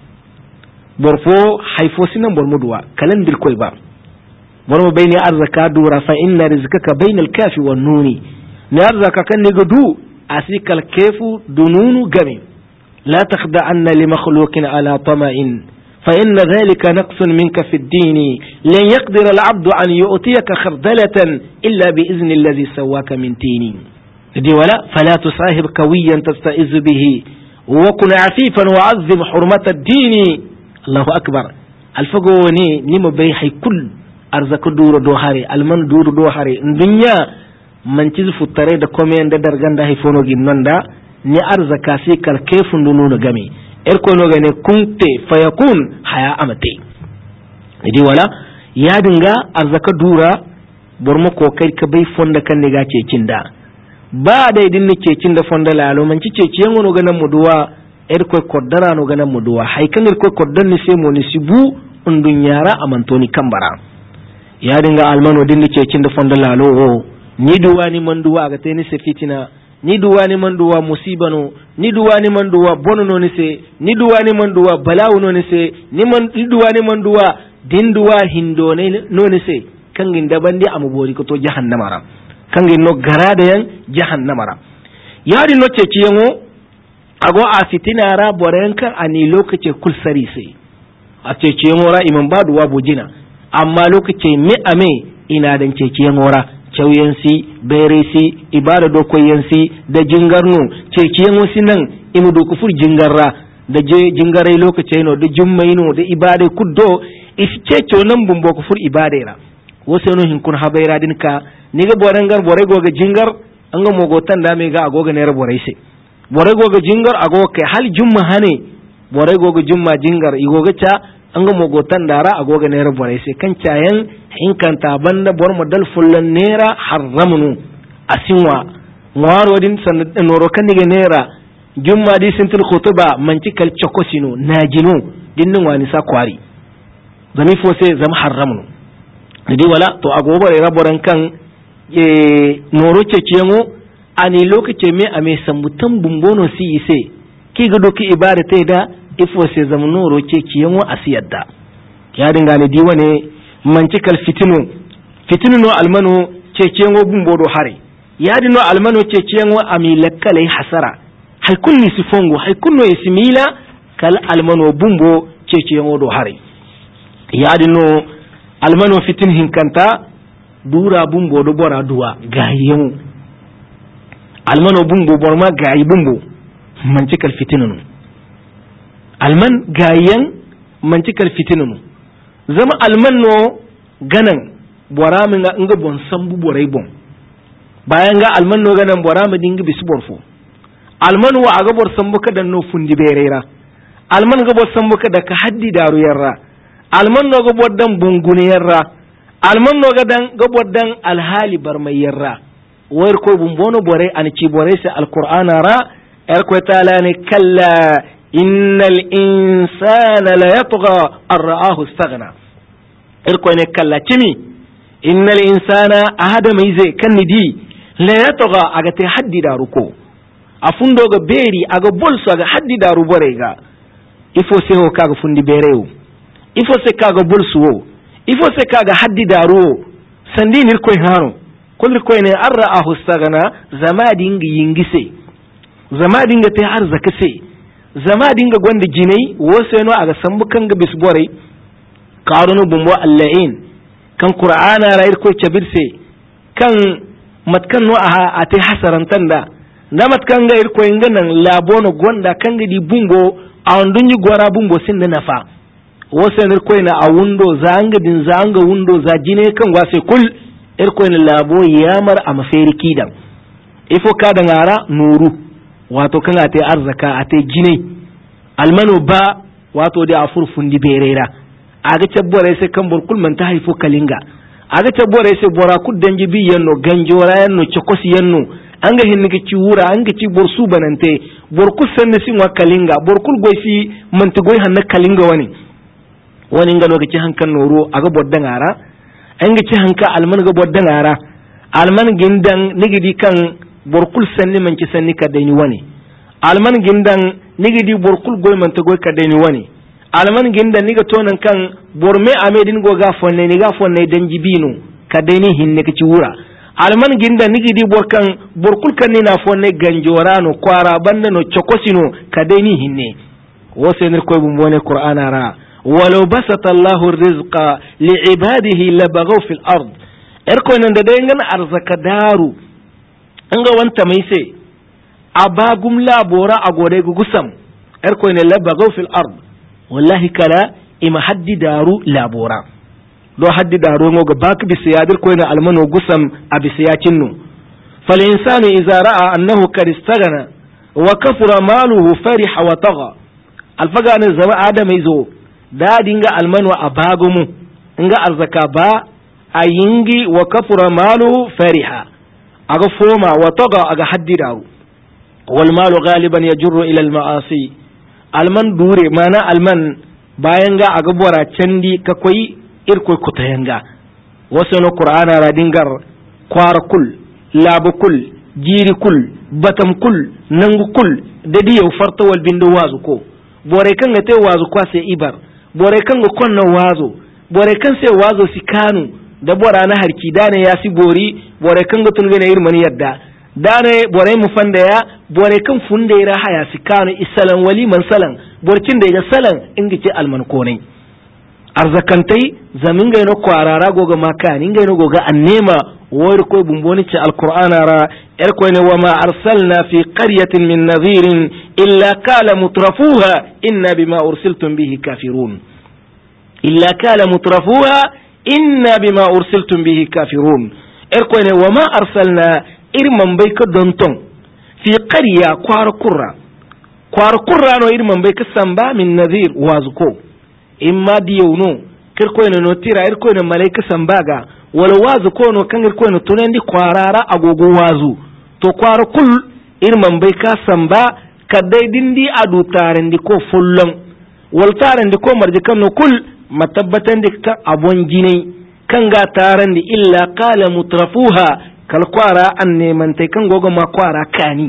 borfo haifo sinan bor muduwa kalandir koy ba bor mo bayni arzaka dura fa inna rizqaka bainal kafi wan nuni ni arzaka kan ne gudu asikal kefu dununu gami la takhda'anna li makhluqin ala tama'in fa inna dhalika naqsun minka fi ad-din lan yaqdir al-'abdu an yu'tiyaka khardalatan illa bi izni alladhi sawwaka min tini di wala fala tusahib qawiyan tasta'iz bihi wa kun 'afifan wa 'azzim hurmat ad-din Allahu akbar alfago ne nima bai haikul arzaka duro do hare alman duro do hare dunya man ci futare da komen da darganda haifono ginnon da ni arzaka sai kalke funduno na game er ko no gane kunte fayakun haya amate idi wala ya dinga arzaka dura bormo ko kai ka bai fonda kan ne ga cecin da ba dai din ne cecin da fonda lalo man ci ceciyen wono ganan muduwa er koy koddara no ganan muduwa hay kan er koy koddan ni se mo ni sibu undun yara amantoni kambara ya dinga almano dinni ce kin da fonda lalo o ni duwa ni manduwa ga tani se fitina ni duwa ni manduwa musibano ni duwa ni manduwa bono no ni se ni duwa ni manduwa balawu no ni se ni man ni duwa ni manduwa dinduwa hindo ne no ni se kangin dabandi amubori ko to jahannamara kangin no garada yan jahannamara ya di no ce ciyengo ago a fitina ra borenka ani lokace kulsari sai a cece ngora iman badu wa bujina amma lokace mi ame ina dan cece ngora chauyensi beresi ibada do koyensi da jingarnu cece ngosi nan imu do kufur jingarra da je jingare lokace no da jummaino da ibada kuddo iscecho nan bumbo kufur ibadera wose no hin kun habaira dinka ni ga borengar bore go ga jingar an ga mogotan da me ga agoga ne ra bore sai bore goga jingar ago kai hal jumma hane bore goga jumma jingar igoga ta an ga mogotan dara agoga nera bore sai kan cayan hinkanta banda bor modal fullan nera haramunu asinwa ngwaro din san noro kan diga nera jumma di sintul khutuba manci kal chokosino najino dinnin wani sa kwari zami fo sai zama haramunu didi wala to agoba ra boran kan e noro ceciyengo ani lokaci me a mai sambutan bumbono si ise ki ga doki ibada ta da ifo se zamano roke ki yanwa asiyadda ya dinga ne diwa ne mancikal fitinu fitinu no almano ce ce ngo bumbodo hare ya dino almano ce ce ngo ami lakkalai hasara hay kunni sifongo hay kunno ismila kal almano bumbo ce ce ngo do hare ya dino almano fitin hinkanta dura bumbo do bora duwa gayen almano bumbo borma gayi bumbo mancikal fitinunu alman gayen mancikal fitinunu zama alman no ganan bora min nga bon sambu borai bon bayan ga alman no ganan bora mu dinga bisu borfo alman wa aga bor sambu kadan no fundi berera alman ga bor sambu kada ka haddi daru yarra alman no ga boddan bungune yarra alman no gadan ga boddan alhali barmai yarra wayar ko bumbono bore an ci bore sai alqur'ana ra er ko taala ne kalla innal insana la yatgha ar-ra'ahu istaghna er ko ne kalla timi innal insana ahada mai zai kan di la yatgha aga te haddi daru ko afundo ga beri aga bolso aga haddi daru bore ga ifo sai ho kaga fundi bereu ifo sai kaga bolso ifo sai kaga haddi daru sandi nir ko hano kulli ko ne an ra'ahu stagana zama dinga yingise zama dinga ta har zakase zama dinga gwanda jinai wasu no aga sambu kan ga bisbore karunu bumbo allahin kan qur'ana ra'ir ko chabirse kan matkan no aha ate hasarantan da na matkan ga ir ko inganan labono gwanda kan ga di bungo a wandunyi gora bumbo sin da nafa wasu ne ko na a wundo zanga din zanga wundo za jine kan wase kul irko ni labo yamar a maferi kidan ifo ka da ngara nuru wato kan ate arzaka ate jine almano ba wato da afur fundi berera aga tabbore sai kan burkul man ta haifo kalinga aga tabbore sai bora kuddan jibi yanno ganjora yanno chokosi yanno anga hinni ci wura anga ci borsu banante borku sanne sin wa kalinga borkul goisi man ta goy hanna kalinga wani wani ngano ga ci hankan noro aga boddan ara anga ci hanka alman ga boddan ara alman gindan nigidi kan borkul sanni man ci sanni ka dai ni wani alman gindan nigidi borkul goy man ta goy ka dai ni wani alman gindan niga tonan kan borme amedin go ga fonne ni ga fonne dan jibino ka dai ni hinne ka ci wura alman ginda nigidi borkan borkul kan ni na fonne ganjorano kwara banda no chokosino ka dai ni hinne wose nir koy bum wone qur'ana ra walau basata Allahu rizqa li ibadihi labaghaw fil ard erko nan da dai ngan arzaka daru anga wanta mai sai abagum labora agode gugusam erko ne labaghaw fil ard wallahi kala ima haddi daru labora do haddi daru ngo ga bak bi siyadir ko ina almano gusam abi siyacin nu fal insanu idza ra'a annahu kad istagana wa kafara maluhu fariha wa tagha alfaga ne zama adam izo da dinga almano abagumu inga arzaka ba ayingi wa kafara maluhu fariha aga foma wa tagha aga haddi daru wal malu ghaliban yajurru ila al ma'asi alman dure mana alman bayan ga aga bora candi kakwai irkoy kutayanga wasu no qur'ana ra dingar kwara kul labu kul jiri kul batam kul nangu kul dadi yau farta wal bindu wazu ko bore kan ga te wazu kwa sai ibar bore kan ga konna wazo bore kan sai wazo sikanu da bora na harki dane ya si bori bore kan ga tunga na irmani yadda dane bore mu fanda ya bore kan funde ra haya sikanu isalan wali man salan borcin da ga salan ingice alman konai arzakantai zamin gai no kwarara goga makani gai no goga annema wayar koy bumboni ce alqur'ana ra yar koy ne wama arsalna fi qaryatin min nadhirin illa qala mutrafuha inna bima ursiltum bihi kafirun illa qala mutrafuha inna bima ursiltum bihi kafirun yar koy ne wama arsalna irman bai ka donton fi qarya kwar kurra kwar kurra no irman bai ka samba min nadhir wazuko imma diyawno kirkoyno no tira irkoyno malaika sambaga wala wazu kono kan irkoyno tunendi kwarara agogo wazu to kwara kul irman bai ka samba kadai dindi adu tarendi ko fullon wal tarendi ko marji kan no kul matabbatan dik ka abon jinai kan ga tarendi illa qala mutrafuha kal kwara an neman tai kan gogo ma kwara kani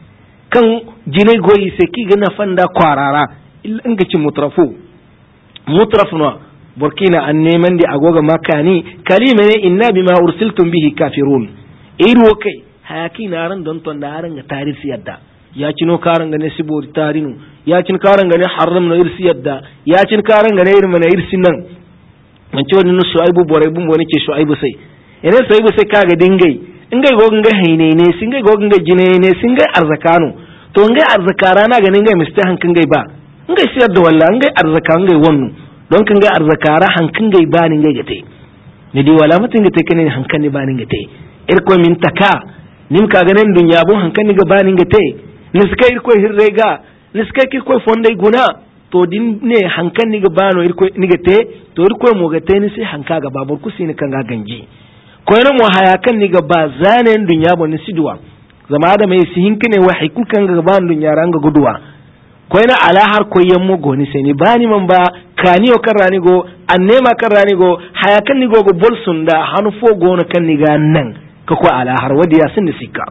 kan jinai goyi sai ki gana fanda kwarara illa inga ci mutrafu mutrafuna burkina an neman da agoga makani kalima ne inna bima ursiltum bihi kafirun iro kai hayaki na ran don ton da ran ga tarihi yadda ya cino karan ga ne sibori tarinu ya cin karan ga ne haram na irsi yadda ya cin karan ga ne irma na irsi nan man ce wani shuaibu bore bun wani ke shuaibu sai ene shuaibu sai kaga dingai ingai gogin ga haine ne singai gogin ga jine ne singai arzakano to ngai arzakara na ga ngai mista hankin gai ba ngai siyar da walla ngai arzaka ngai wannan don kan ngai arzakara hankin gai ba ni ngai gate ni di wala mutun gate kane hankan ni ba ni gate irko min taka nim ka ganen dunya bo hankan ni ga ba ni gate ni suka irko hirrega ni suka kirko fondai guna to din ne hankan ni ga bano irko ni gate to irko mo gate ni sai hanka ga babur kusi ni kan ga ganji ko yana mo haya kan ni ga ba zanen dunya bo ni sidwa zama da mai sihinkine wa hikukan ga ban dunya ranga guduwa ko ina ala har ko yammo goni sai ni bani man ba kaniyo kan rani go annema kan rani go haya kan ni go go bolsun da hanu fo gona kan ni ga nan ka ko ala har wadi ya sin sikka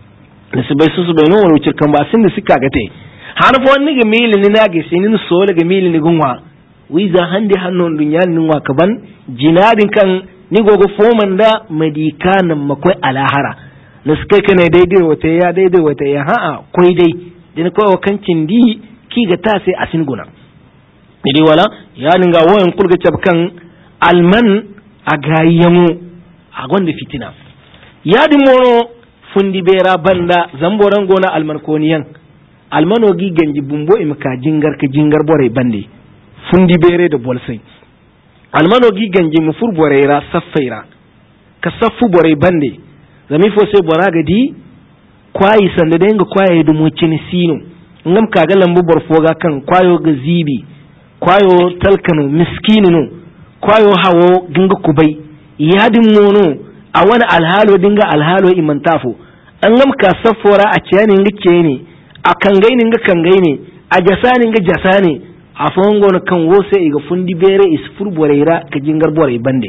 ni su bai su su bai no wani cirkan ba sin sikka ga te hanu fo ni ga mili ni na ga sin ni so ga mili ni gunwa wi za hande hannon dunya ni wa kaban jinadin kan ni go go fo man da madikanan makwai alahara na suka kana daidai wata ya daidai wata ya ha'a koi dai din ko kancin di ki ga ta sai asin guna dai wala ya ninga wayan kulga tabkan alman a gayyamu a gonda fitina ya di mono fundi bera banda zamboran gona alman koniyan almano gi ganji bumbo imka jingar ka jingar bore bande fundi bere da bolsai almano gi ganji mu fur bore ra saffaira ka saffu bore bande zami fo sai bora gadi kwayi sanda da yanga kwaye da mocin sino ngam kaga lambu borfoga kan kwayo ga zibi kwayo talkano miskinu kwayo hawo ginga kubai yadin mono a wani alhalo dinga alhalo imantafo an gam ka safora a ciyani nga ciyani a kangai nga kangai ne a jasani nga jasani a fongo na kan wose iga fundi bere is furboreira ka jingar bore bande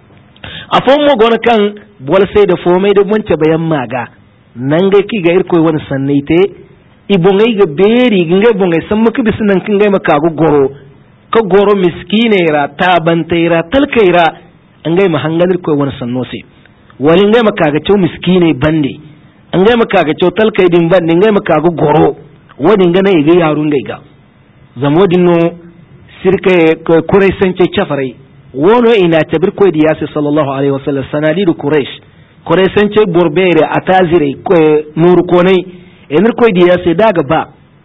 a fongo gona kan bol sai da fomai da wance bayan maga nan ga ki ga irko wani sannaite ibongai ga beri ginga bongai san muka bisinan kin ga maka go goro ka goro miskine ra tabantaira talkaira an ga mahangalir ko wani sannose wani ga maka ga cew miskine bande an ga maka ga cew talkai din bande ga maka go goro wani ga na iga yarun ga iga zamodin no sirke kurai sance chafarai wono ina tabir ko di yasi sallallahu alaihi wasallam sanadidu quraish kurai sance borbere atazire ko nuru konai enir ko di yasi daga ba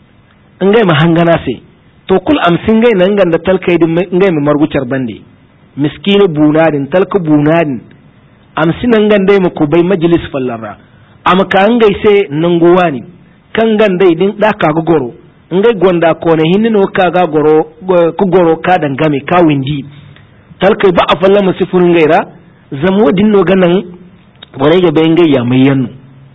ngai mahangana se to kul amsin ngai nan ganda talkai din ngai mi margucar bande miskinu bunadin talka bunadin amsin nan ganda mu ko bai majlis fallarra am ka ngai se nanguwani kan ganda din daka goro ngai gonda ko ne hinno kaga goro ku goro ka dangame ka windi talkai ba a falla musifun gaira zamo dinno ganan bore ga bayan gayya mai yannu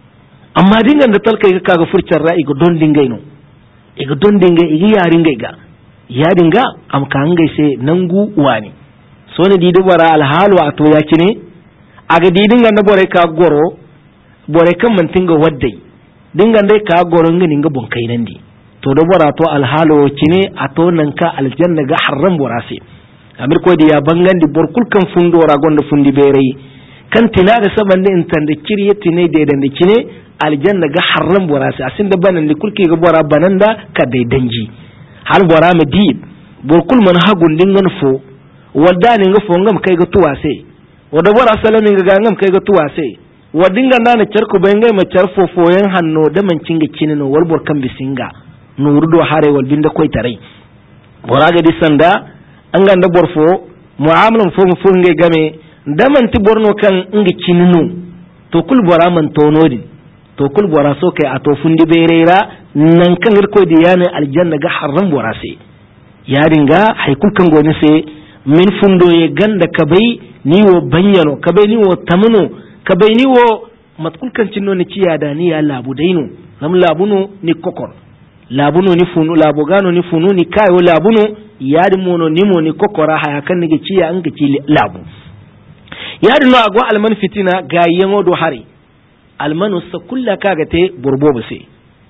amma dingan da talkai ka kaga furcar ra'i ga don dingai no iga don dingai iga yarin gai ga ya dinga am ka ngai sai nangu wani so ne di dubara alhalu a to ya kine aga di dingan na bore ka goro bore kan mantinga waddai dingan dai ka goro ngini ga bon kai nan di to da bora to alhalo kine a to nan ka aljanna ga harram borase amir ko ya bangan di bor kulkan fundo ra gonda fundi bere kan tina da saban ne intan da kirye tine da dan da kine aljanna ga harram borase asin da banan li kulki ga bora bananda ka dai danji har bora ma di bor kul man hagun dingan fo wadda ne ga fo ngam kai ga tuwase wadda bora salamin ga ngam kai ga tuwase wadinga na charku bengai ma charfo foyen hanno da man cinga kinino wal bor kan bisinga nuru do hare wal binda koy tare boraga di sanda an ganda borfo mu'amalan fo fo nge game daman ti borno kan ngi kininu to kul bora man tonodi to kul bora so kai ato fundi bereira nan kan ir koy di yana aljanna ga harram bora se ya dinga hay kul kan goni se min fundo ye ganda kabai ni wo banyano kabai ni wo tamuno kabai ni wo matkul kan cinno ni ciyada ni ya labu daino nam labuno ni kokor labuno ni funu labogano ni funu ni kayo labuno yadi mono ni mo ni kokora haya kan ni ciya an gici labu yadi no agwa alman fitina ga yango do hari almanu sa kulla kaga te burbobo se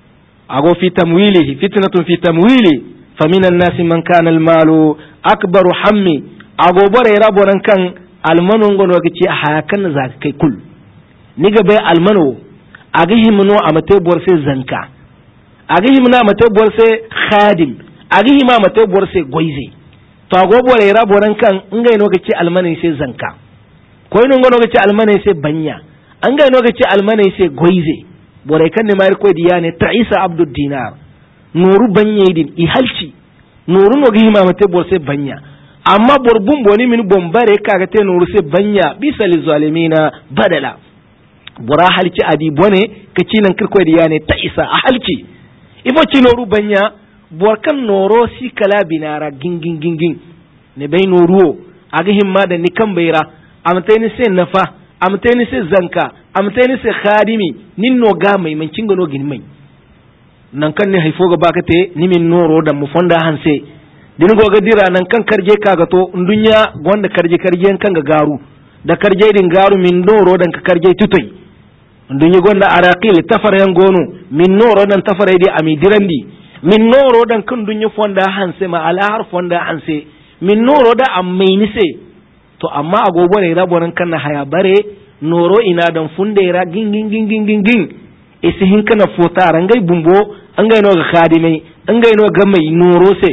ago fi tamwili fitnatun fi tamwili faminan nasi man kana almalu akbaru hammi ago bare rabonan kan almanu ngono gici haya kan za kai kul ni ga bai almanu agahi muno amate borse zanka agahi muna mate borse khadim agahi ma mate borse goize to ago bore rabo nan kan ngai no gace almanai sai zanka ko ino ngono gace almanai sai banya an ngai no gace almanai sai goize bore kan ne mai ko diya ne ta Isa Abdul Dinar nuru banye din i halci nuru no gahi ma mate borse banya amma borbun boni min bombare kaga te nuru sai banya bisa lizalimina badala bura halci adi bone kaci nan kirko diya ne ta Isa a halci ifo ci noru banya borkan noro si kala binara gingin gingin ne bai noruwo aga himma da ni kan baira amtayni sai nafa amtayni sai zanka amtayni sai khadimi nin no ga mai man cinga no gin mai nan kan ne haifo ga bakate ni min noro da mu fonda hanse din go ga dira nan kan karje kaga to dunya gonda karje karje kan ga garu da karje din garu min noro dan ka karje tutai dunya gonda araqil tafar yan gonu min noro dan tafar di ami dirandi min noro dan kan dunya fonda hanse ma ala har fonda hanse min noro da ammaini se to amma agogo ne rabonan kan na haya bare noro ina dan funde ra gingin gingin gingin isi hin kana fota rangai bumbo an ga no ga khadimai an ga no ga mai noro se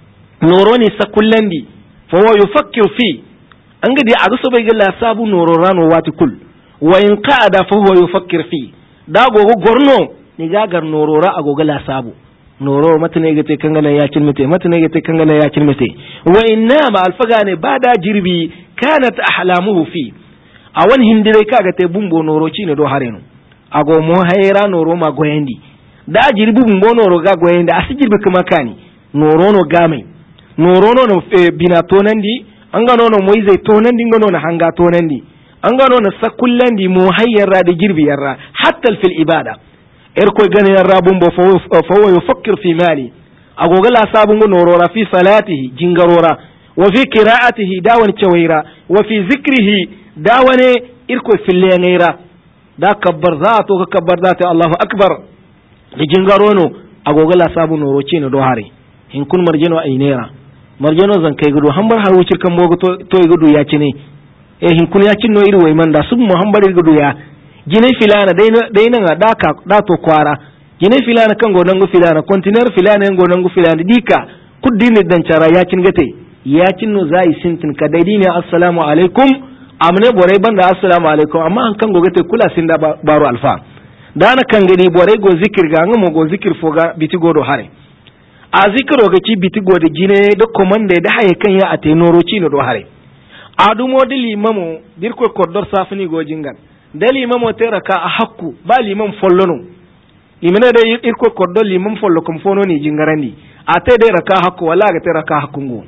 noro ne sakullandi fa wa yufakkiru fi an ga di a so bai ga la sabu noro rano wati kul wa in qada fa huwa yufakkir fi da gogo gorno ni gagar norora agoga la sabu noro matane ga te kangana ya kilmete matane ga te kangana ya kilmete wa inna ma alfaga ne bada jirbi kanat ahlamuhu fi awan hindire kaga te bumbo noro ci ne do hareno ago mo hayra noro ma goyendi da jirbi bumbo noro ga goyendi asijirbi kuma kani noro no gamai norono no e, bina tonandi anga nono moizai tonandi ngono na hanga tonandi anga nono sakullandi mu hayyarra da girbi yarra hatta fil ibada erko gane yarra bumbo fa huwa yufakkir fi mali agogala sabun norora fi salatihi jingarora wa fi qira'atihi dawan chawaira wa fi zikrihi dawane irko fille ngaira da kabbar za to ka kabbar za ta Allahu akbar da jingarono agogala sabun noro ce no do hare hin kun marjeno ainera marjano zan kai gudu hambar har wucir kan mogo to to gudu ya ci ne eh hin kun ya cin no iri wai man da su muhambar gudu ya gine filana dai dai nan da ka da to kwara gine filana kan godan gu filana container filana en godan gu filana dika kuddin dan cara ya cin gate ya cin no zai sintin ka dai ne assalamu alaikum amne borai banda assalamu alaikum amma an kan gogate kula sin da baro alfa dana kan gani borai go zikir ga ngamo go zikir foga biti godo hare a zikiro ga ci bitigo da gine da komanda da haye kan ya ate noroci no do hare adu modi limamu dirko koddor safini go jingan da limamu te raka a hakku ba limam follono limana da irko koddor limam follo kom fono ni jingarani a te da raka hakku wala ga te raka hakku go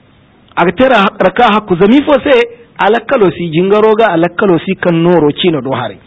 a te raka hakku zami fo se alakkalo si jingaro ga alakkalo si kan noroci no do hare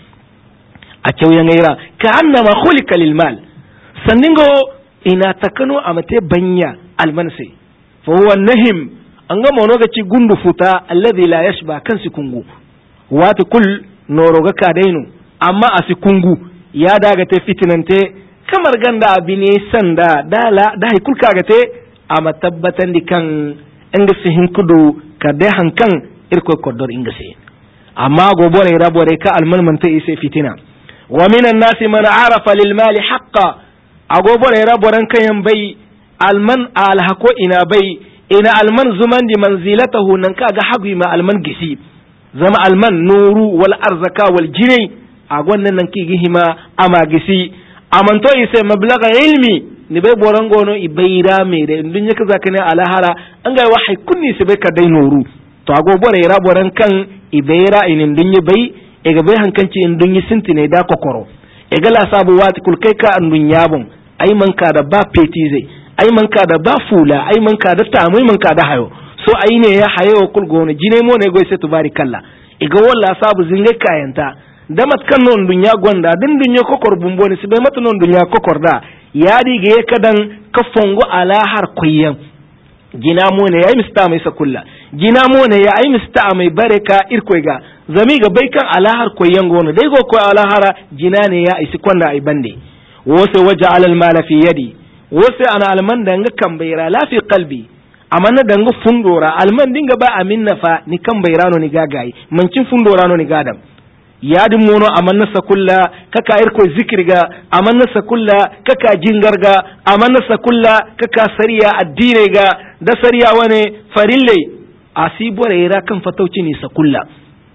a cewya ngaira ka annama khulika lil mal sandingo ina takano amate banya almanse fa huwa nahim anga mono ga ci gundu futa alladhi la yashba kan sikungu wata kul noro ga kadainu amma asikungu ya daga te fitinante kamar ganda abine sanda dala dai kul kaga te ama tabbatan di kan inga sihin kudu kade hankan irko kodor inga se amma go bore rabore ka alman man te ise fitina wa minan nasi man arafa lil mali haqqan agobore raboran kayan bai alman alhako ina bai ina alman zuman di manzilatahu nan kaga hagwi ma alman gisi zama alman nuru wal arzaka wal jinai a gwannan nan kigi hima ama gisi amanto ise mablaga ilmi ni bai boran gono ibaira me da indun yaka zaka ne alahara an ga wahai kunni se bai ka dai nuru to agobore raboran kan ibaira inin dun bai e ga bai hankanci indun yi sintine da kokoro e gala sabu wati kul kai ka andun yabon ai man ka da ba petize ai man ka da ba fula ai man ka da tamu man ka da hayo so ai ne ya hayo kul gono jine mo ne goy se tubarikallah e ga walla sabu zinge kayanta da mat kan non dunya gonda din dunya kokor bumbo ne sibe mat non dunya kokor da ya dige kadan ka fongo ala har koyan jina mo ne yayi mista mai sakulla jina mo ne yayi mista mai bareka irkoiga zami ga bai kan alahar koyan gono dai go ko alahara jina ne ya isi kwanda ai bande wose waja'al al-mala fi yadi wose ana alman danga kan bayra la fi qalbi amanna danga fundora alman dinga ba aminna fa ni kan bayrano ni gagayi mancin fundora no ni gadam yadin mono amanna sakulla kaka irko zikirga amanna sakulla kaka jingarga amanna sakulla kaka sariya addine ga da sariya wane farille asibore ira kan fatauci ni sakulla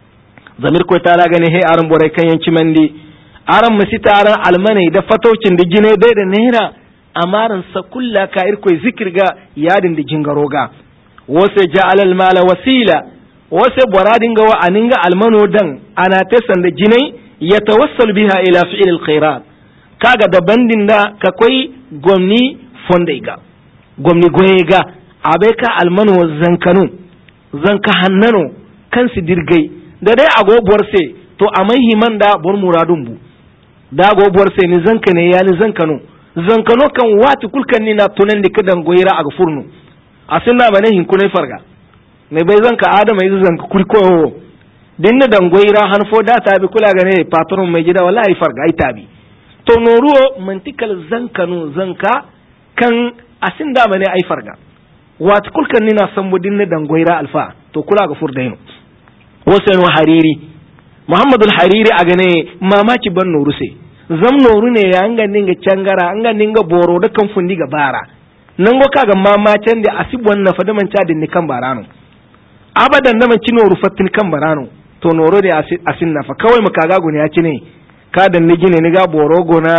zamir ko tara gane he aran bore kan yanci mandi aran masita aran almane da fataucin da gine bai da naira amaran sakulla ka irko zikirga yadin da jingaroga wose ja'al al mala wasila wose boradin ga wa aninga almano dan ana tasan da jinai yatawassal biha ila fi'l al khairat kaga da bandin da ka koi gomni fondaiga gomni goyega abeka almano zankanu zanka hannano kan su dirgai da dai agobuwar sai to a mai himan da bor muradun bu da agobuwar sai ni zanka ne ya ni zankano zankano kan wati kulkan ni na tunan da kadan goyira a gafurnu a sunna bane hin kunai farga ne bai zanka adama yi zanka kulko dinna dan goyira han fo da tabi kula ga ne patron mai gida wallahi farga ai tabi to noruo mantikal zankano zanka kan asin da bane ai farga wati kulkan ni na sambo dinna dan goyira alfa to kula ga furdaino wasan hariri muhammadul hariri a gane mamaki ban noru sai zam noru ne ya anga ninga cangara anga ninga boro da kan fundi ga bara nan go kaga mamacin da asibwan na fada man cadin ni kan barano abadan na man ci noru fatin kan barano to noro da asin na fa kawai maka ga gune ya ci ne ka dan ni gine ni ga boro gona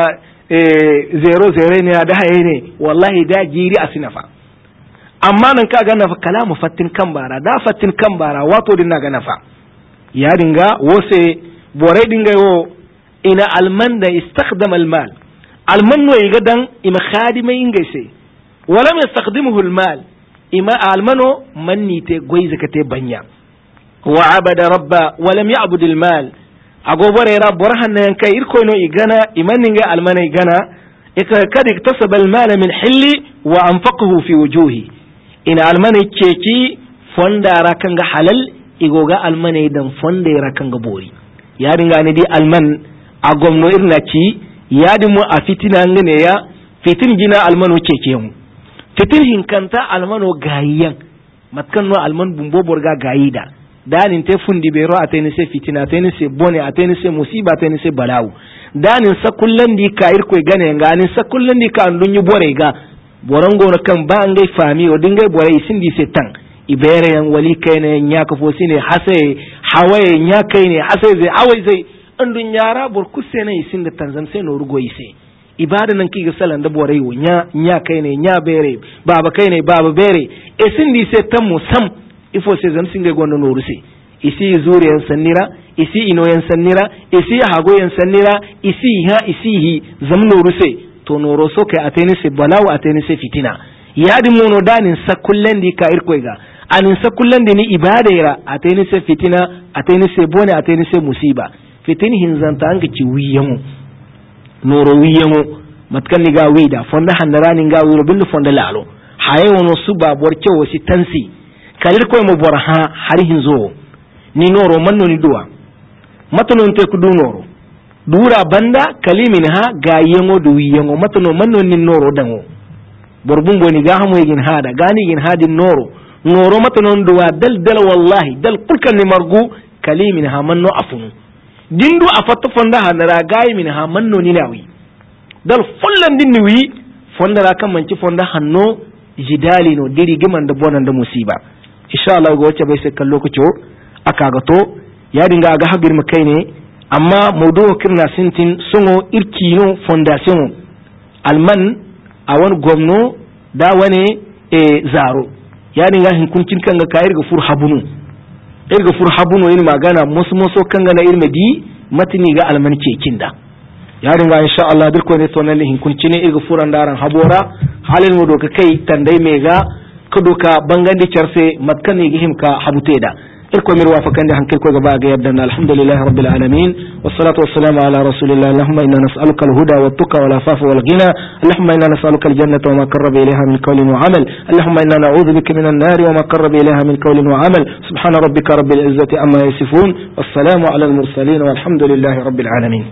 eh zero zero ne da haye ne wallahi da jiri asina fa amma nan ka ga na fa kalamu fatin kan bara da fatin kan bara wato din na ga na fa ya dinga wose bore dinga yo ina alman da istakhdama almal alman no yiga dan ima khadima inga sai wala ma istakdimuhu almal ima almano manni te goiza kate banya wa abada rabba wa lam ya'bud al mal agobore ra borhan nan kai irko no igana imaninga almana igana ika kad iktasaba al mal min hilli wa anfaqahu fi wujuhi ina almana keki fonda ra kanga halal igoga almana dan fonda ra kanga bori ya dinga ne di alman a gomno irna ci ya dimu a fitina ngane ya fitin gina almano keke mu fitin hinkanta almano gayiyan matkan no alman bumbo borga gayida danin te fundi bero ateni se fitina ateni se bone ateni se musiba ateni se balawu danin sa kullan di ka irko gane nganin sa kullan di ka andun yu bore ga borango na kan ba ngai fami o dingai bore sindi se tan ibere yan wali kaine nya ka fo sine hase hawaye nya kaine hase zai awai zai andun yara bor kusene isin da tanzam sai no rugo ise ibada nan kiga salan da bore yo nya nya kaine nya bere baba kaine baba bere e sindi se tan musam ifo se zam singa gondo no ruse isi zuri yan sannira isi ino yan sannira isi hago yan sannira isi ha isi hi zam no ruse to no roso kai ateni se balawa ateni se fitina yadi mono danin sakullen di ka irkoiga anin sakullen di ni ibada ira ateni se fitina ateni se bone ateni se musiba fitin hinzanta anga ci wiyamu noro wiyamu matkan ni ga wida fonda handarani ga wiro bindu fonda lalo haye wono suba borke wasi tansi kalir koy mo borha hari hinzo ni noro manno ni duwa matanon te ku du noro dura banda kalimin ha ga yengo du wiyango matano manno ni noro dango borbun goni ga hamo yin hada gani yin hadin noro noro matanon duwa dal dal wallahi dal kulkan ni margu kalimin ha manno afunu dindu afatta fonda hanara gayi min ha manno ni lawi dal fullan dinni wi fonda ra kan manci fonda hanno jidali no diri giman da bonan da musiba insha Allah go wacce bai sai kallo kuco aka ga to ya dinga ga hagir mu kai ne amma mawdu kirna sintin sungo irkino fondation alman a wani gwamno da wani e zaro ya dinga hinkuncin kan ga kayir ga fur habunu irga fur habuno yin magana musu musu kan ga na irme di matini ga alman kekin da ya dinga insha Allah dirko ne to nan hin kunci ne irga furan daran habora halin mu doka kai tandai me ga kuduka bangandi charse matkani gihim ka habute da irko mir wafakan da hankil ko gaba ga yadda alhamdulillahi rabbil alamin wassalatu wassalamu ala rasulillah allahumma inna nas'aluka al-huda wat-tuqa wal-afafa wal-ghina allahumma inna nas'aluka al-jannata wa ma qarraba ilayha min qawlin wa 'amal allahumma inna na'udhu bika min an-nar wa ma qarraba ilayha min qawlin wa 'amal subhana rabbika rabbil izzati amma yasifun wassalamu ala al-mursalin walhamdulillahi rabbil alamin